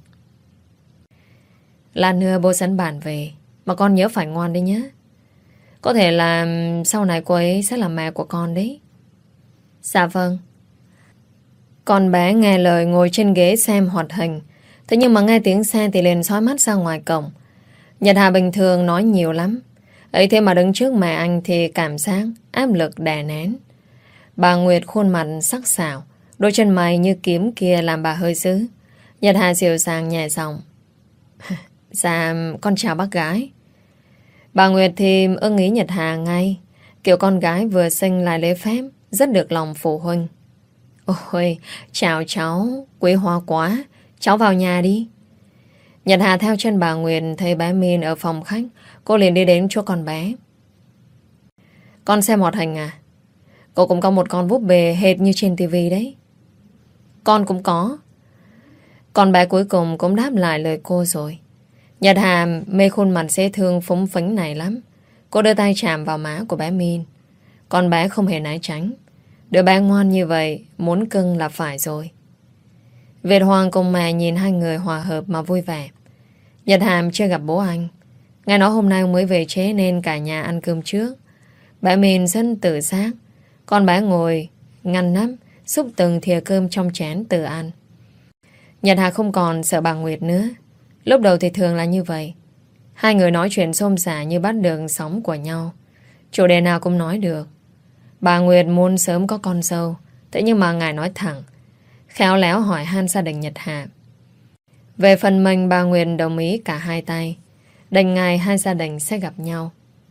Lát nữa bố dẫn bạn về, mà con nhớ phải ngoan đấy nhé. Có thể là sau này cô ấy sẽ là mẹ của con đấy. Dạ vâng. Con bé nghe lời ngồi trên ghế xem hoạt hình. Thế nhưng mà nghe tiếng xe thì liền dõi mắt ra ngoài cổng. Nhật Hà bình thường nói nhiều lắm, ấy thế mà đứng trước mẹ anh thì cảm giác áp lực đè nén. Bà Nguyệt khuôn mặt sắc sảo, đôi chân mày như kiếm kia làm bà hơi dữ. Nhật Hà dịu dàng nhẹ giọng. Dạ, con chào bác gái. Bà Nguyệt thì ưng ý Nhật Hà ngay, kiểu con gái vừa sinh lại lễ phép, rất được lòng phụ huynh. Ôi, chào cháu, quý hóa quá, cháu vào nhà đi. Nhật Hà theo chân bà Nguyệt thấy bé Min ở phòng khách, cô liền đi đến chỗ con bé. Con xem hoạt hình à? Cô cũng có một con búp bê hệt như trên tivi đấy. Con cũng có. Con bé cuối cùng cũng đáp lại lời cô rồi. Nhật Hà mê khuôn mặt dễ thương phúng phính này lắm. Cô đưa tay chạm vào má của bé Min. Con bé không hề né tránh. Đứa bé ngoan như vậy, muốn cưng là phải rồi. Việt Hoàng cùng mẹ nhìn hai người hòa hợp mà vui vẻ. Nhật Hàm chưa gặp bố anh. Nghe nói hôm nay ông mới về chế nên cả nhà ăn cơm trước. Bé Min rất tự giác. Con bé ngồi ngăn nắp xúc từng thìa cơm trong chén tự ăn. Nhật Hà không còn sợ bà Nguyệt nữa. Lúc đầu thì thường là như vậy. Hai người nói chuyện xôm xả như bắt được sóng của nhau. Chủ đề nào cũng nói được. Bà Nguyệt muốn sớm có con dâu, thế nhưng mà ngài nói thẳng, khéo léo hỏi han gia đình Nhật Hà. Về phần mình, bà Nguyệt đồng ý cả hai tay, đành ngày hai gia đình sẽ gặp nhau.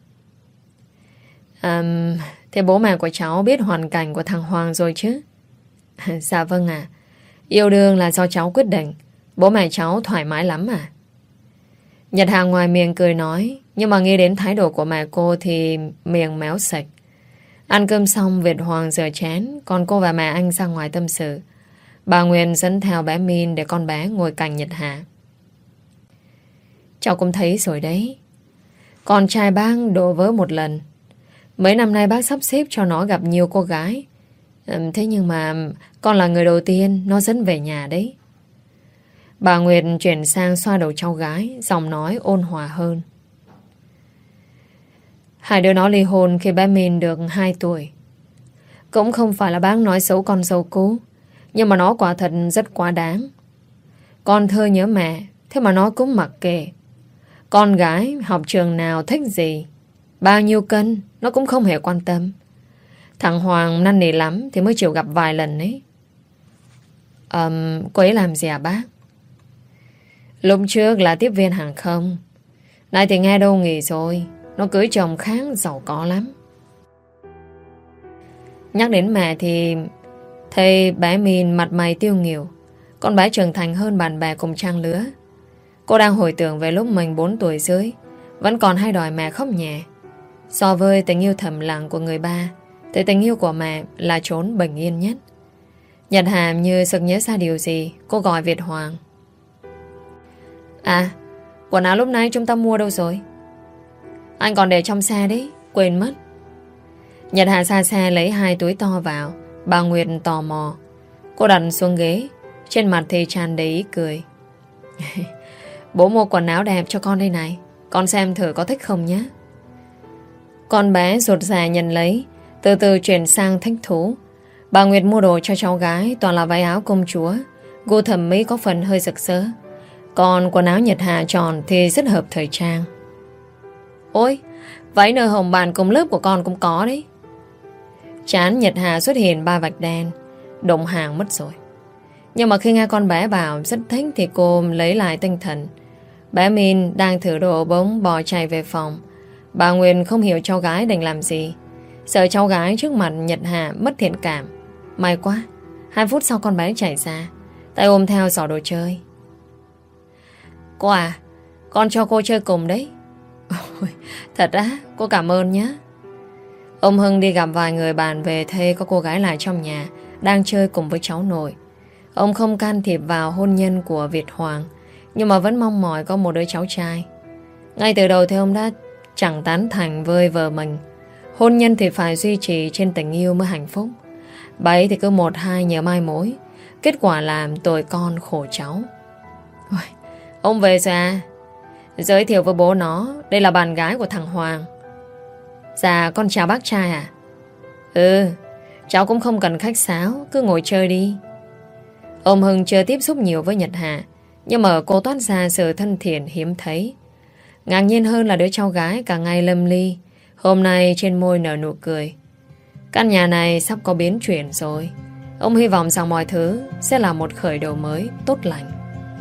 À, thế bố mẹ của cháu biết hoàn cảnh của thằng Hoàng rồi chứ? Dạ vâng ạ. Yêu đương là do cháu quyết định. Bố mẹ cháu thoải mái lắm à? Nhật Hà ngoài miệng cười nói, nhưng mà nghĩ đến thái độ của mẹ cô thì miệng méo sạch. Ăn cơm xong, Việt Hoàng rửa chén, còn cô và mẹ anh ra ngoài tâm sự. Bà Nguyên dẫn theo bé Min để con bé ngồi cạnh Nhật Hà. Cháu cũng thấy rồi đấy. Con trai bác đổ vỡ một lần. Mấy năm nay bác sắp xếp cho nó gặp nhiều cô gái. Ừ, thế nhưng mà con là người đầu tiên nó dẫn về nhà đấy. Bà Nguyệt chuyển sang xoa đầu cháu gái, giọng nói ôn hòa hơn. Hai đứa nó ly hôn khi bé Min được hai tuổi. Cũng không phải là bác nói xấu con dâu cũ, nhưng mà nó quả thật rất quá đáng. Con thơ nhớ mẹ, thế mà nó cũng mặc kệ. Con gái học trường nào thích gì, bao nhiêu cân, nó cũng không hề quan tâm. Thằng Hoàng năn nỉ lắm thì mới chịu gặp vài lần ấy. um, Cô ấy làm gì à bác? Lúc trước là tiếp viên hàng không, nay thì nghe đâu nghỉ rồi. Nó cưới chồng khác giàu có lắm. Nhắc đến mẹ thì thấy bé Min mặt mày tiêu nghỉu. Con bé trưởng thành hơn bạn bè cùng trang lứa. Cô đang hồi tưởng về lúc mình bốn tuổi dưới, vẫn còn hay đòi mẹ khóc nhẹ. So với tình yêu thầm lặng của người ba, thì tình yêu của mẹ là chốn bình yên nhất. Nhật Hà như sực nhớ ra điều gì, cô gọi Việt Hoàng. À, quần áo lúc nãy chúng ta mua đâu rồi? Anh còn để trong xe đấy, quên mất. Nhật Hà xa xe lấy hai túi to vào. Bà Nguyệt tò mò. Cô đặt xuống ghế, trên mặt thì tràn đầy ý cười. Bố mua quần áo đẹp cho con đây này, con xem thử có thích không nhé. Con bé rụt rè nhận lấy, từ từ chuyển sang thích thú. Bà Nguyệt mua đồ cho cháu gái toàn là váy áo công chúa, gu thẩm mỹ có phần hơi rực rỡ. Còn quần áo Nhật Hà tròn thì rất hợp thời trang. Ôi, váy nơ hồng bàn cùng lớp của con cũng có đấy. Trán Nhật Hà xuất hiện ba vạch đen, đụng hàng mất rồi. Nhưng mà khi nghe con bé bảo rất thích thì cô lấy lại tinh thần. Bé Min đang thử đồ bỗng bò chạy về phòng. Bà Nguyên không hiểu cháu gái định làm gì, sợ cháu gái trước mặt Nhật Hà mất thiện cảm. May quá, hai phút sau con bé chạy ra, tay ôm theo giỏ đồ chơi. Cô à, con cho cô chơi cùng đấy. Ôi, thật á, cô cảm ơn nhé. Ông Hưng đi gặp vài người bạn về thấy có cô gái lại trong nhà đang chơi cùng với cháu nội. Ông không can thiệp vào hôn nhân của Việt Hoàng, nhưng mà vẫn mong mỏi có một đứa cháu trai. Ngay từ đầu thì ông đã chẳng tán thành với vợ mình. Hôn nhân thì phải duy trì trên tình yêu mới hạnh phúc. Bà ấy thì cứ một hai nhờ mai mối, kết quả làm tội con khổ cháu. Ôi, ông về rồi à? Giới thiệu với bố nó, đây là bạn gái của thằng Hoàng. Dạ, con chào bác trai à? Ừ, cháu cũng không cần khách sáo, cứ ngồi chơi đi. Ông Hưng chưa tiếp xúc nhiều với Nhật Hà, nhưng mà cô toát ra sự thân thiện hiếm thấy. Ngạc nhiên hơn là đứa cháu gái cả ngày lâm ly, hôm nay trên môi nở nụ cười. Căn nhà này sắp có biến chuyển rồi. Ông hy vọng rằng mọi thứ sẽ là một khởi đầu mới tốt lành.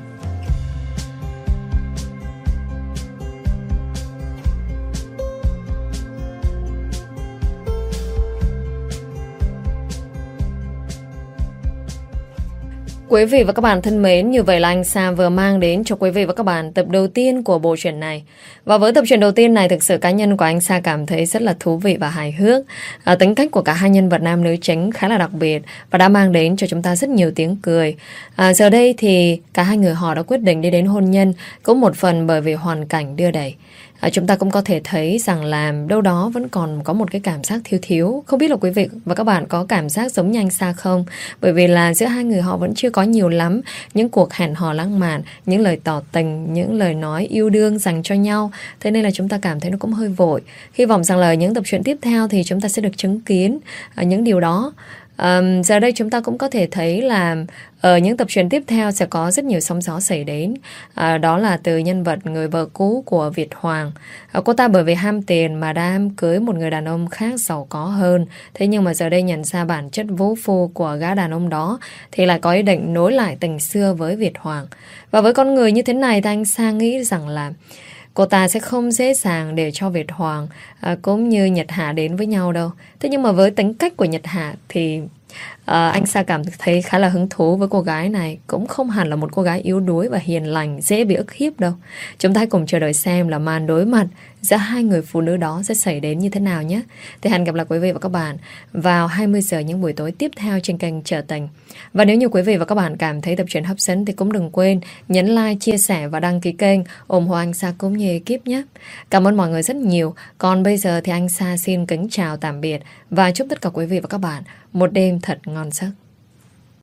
Quý vị và các bạn thân mến, như vậy là anh Sa vừa mang đến cho quý vị và các bạn tập đầu tiên của bộ truyện này. Và với tập truyện đầu tiên này, thực sự cá nhân của anh Sa cảm thấy rất là thú vị và hài hước. À, tính cách của cả hai nhân vật nam nữ chính khá là đặc biệt và đã mang đến cho chúng ta rất nhiều tiếng cười. À, giờ đây thì cả hai người họ đã quyết định đi đến hôn nhân, cũng một phần bởi vì hoàn cảnh đưa đẩy. À, chúng ta cũng có thể thấy rằng là đâu đó vẫn còn có một cái cảm giác thiếu thiếu. Không biết là quý vị và các bạn có cảm giác giống như anh Sa không? Bởi vì là giữa hai người họ vẫn chưa có nhiều lắm những cuộc hẹn hò lãng mạn, những lời tỏ tình, những lời nói yêu đương dành cho nhau. Thế nên là chúng ta cảm thấy nó cũng hơi vội. Hy vọng rằng là những tập truyện tiếp theo thì chúng ta sẽ được chứng kiến uh, những điều đó. Um, giờ đây chúng ta cũng có thể thấy là ở những tập truyện tiếp theo sẽ có rất nhiều sóng gió xảy đến. À, đó là từ nhân vật người vợ cũ của Việt Hoàng. À, cô ta bởi vì ham tiền mà đã cưới một người đàn ông khác giàu có hơn. Thế nhưng mà giờ đây nhận ra bản chất vũ phu của gã đàn ông đó thì lại có ý định nối lại tình xưa với Việt Hoàng. Và với con người như thế này thì anh Sa nghĩ rằng là cô ta sẽ không dễ dàng để cho Việt Hoàng à, cũng như Nhật Hà đến với nhau đâu. Thế nhưng mà với tính cách của Nhật Hà thì à, anh Sa cảm thấy khá là hứng thú với cô gái này. Cũng không hẳn là một cô gái yếu đuối và hiền lành, dễ bị ức hiếp đâu. Chúng ta hãy cùng chờ đợi xem là màn đối mặt giữa hai người phụ nữ đó sẽ xảy đến như thế nào nhé. Thì hẹn gặp lại quý vị và các bạn vào hai mươi giờ những buổi tối tiếp theo trên kênh Trở Tình. Và nếu như quý vị và các bạn cảm thấy tập truyện hấp dẫn thì cũng đừng quên nhấn like, chia sẻ và đăng ký kênh, ủng hộ anh Sa cũng như ekip nhé. Cảm ơn mọi người rất nhiều. Còn bây giờ thì anh Sa xin kính chào tạm biệt và chúc tất cả quý vị và các bạn một đêm thật ngon giấc.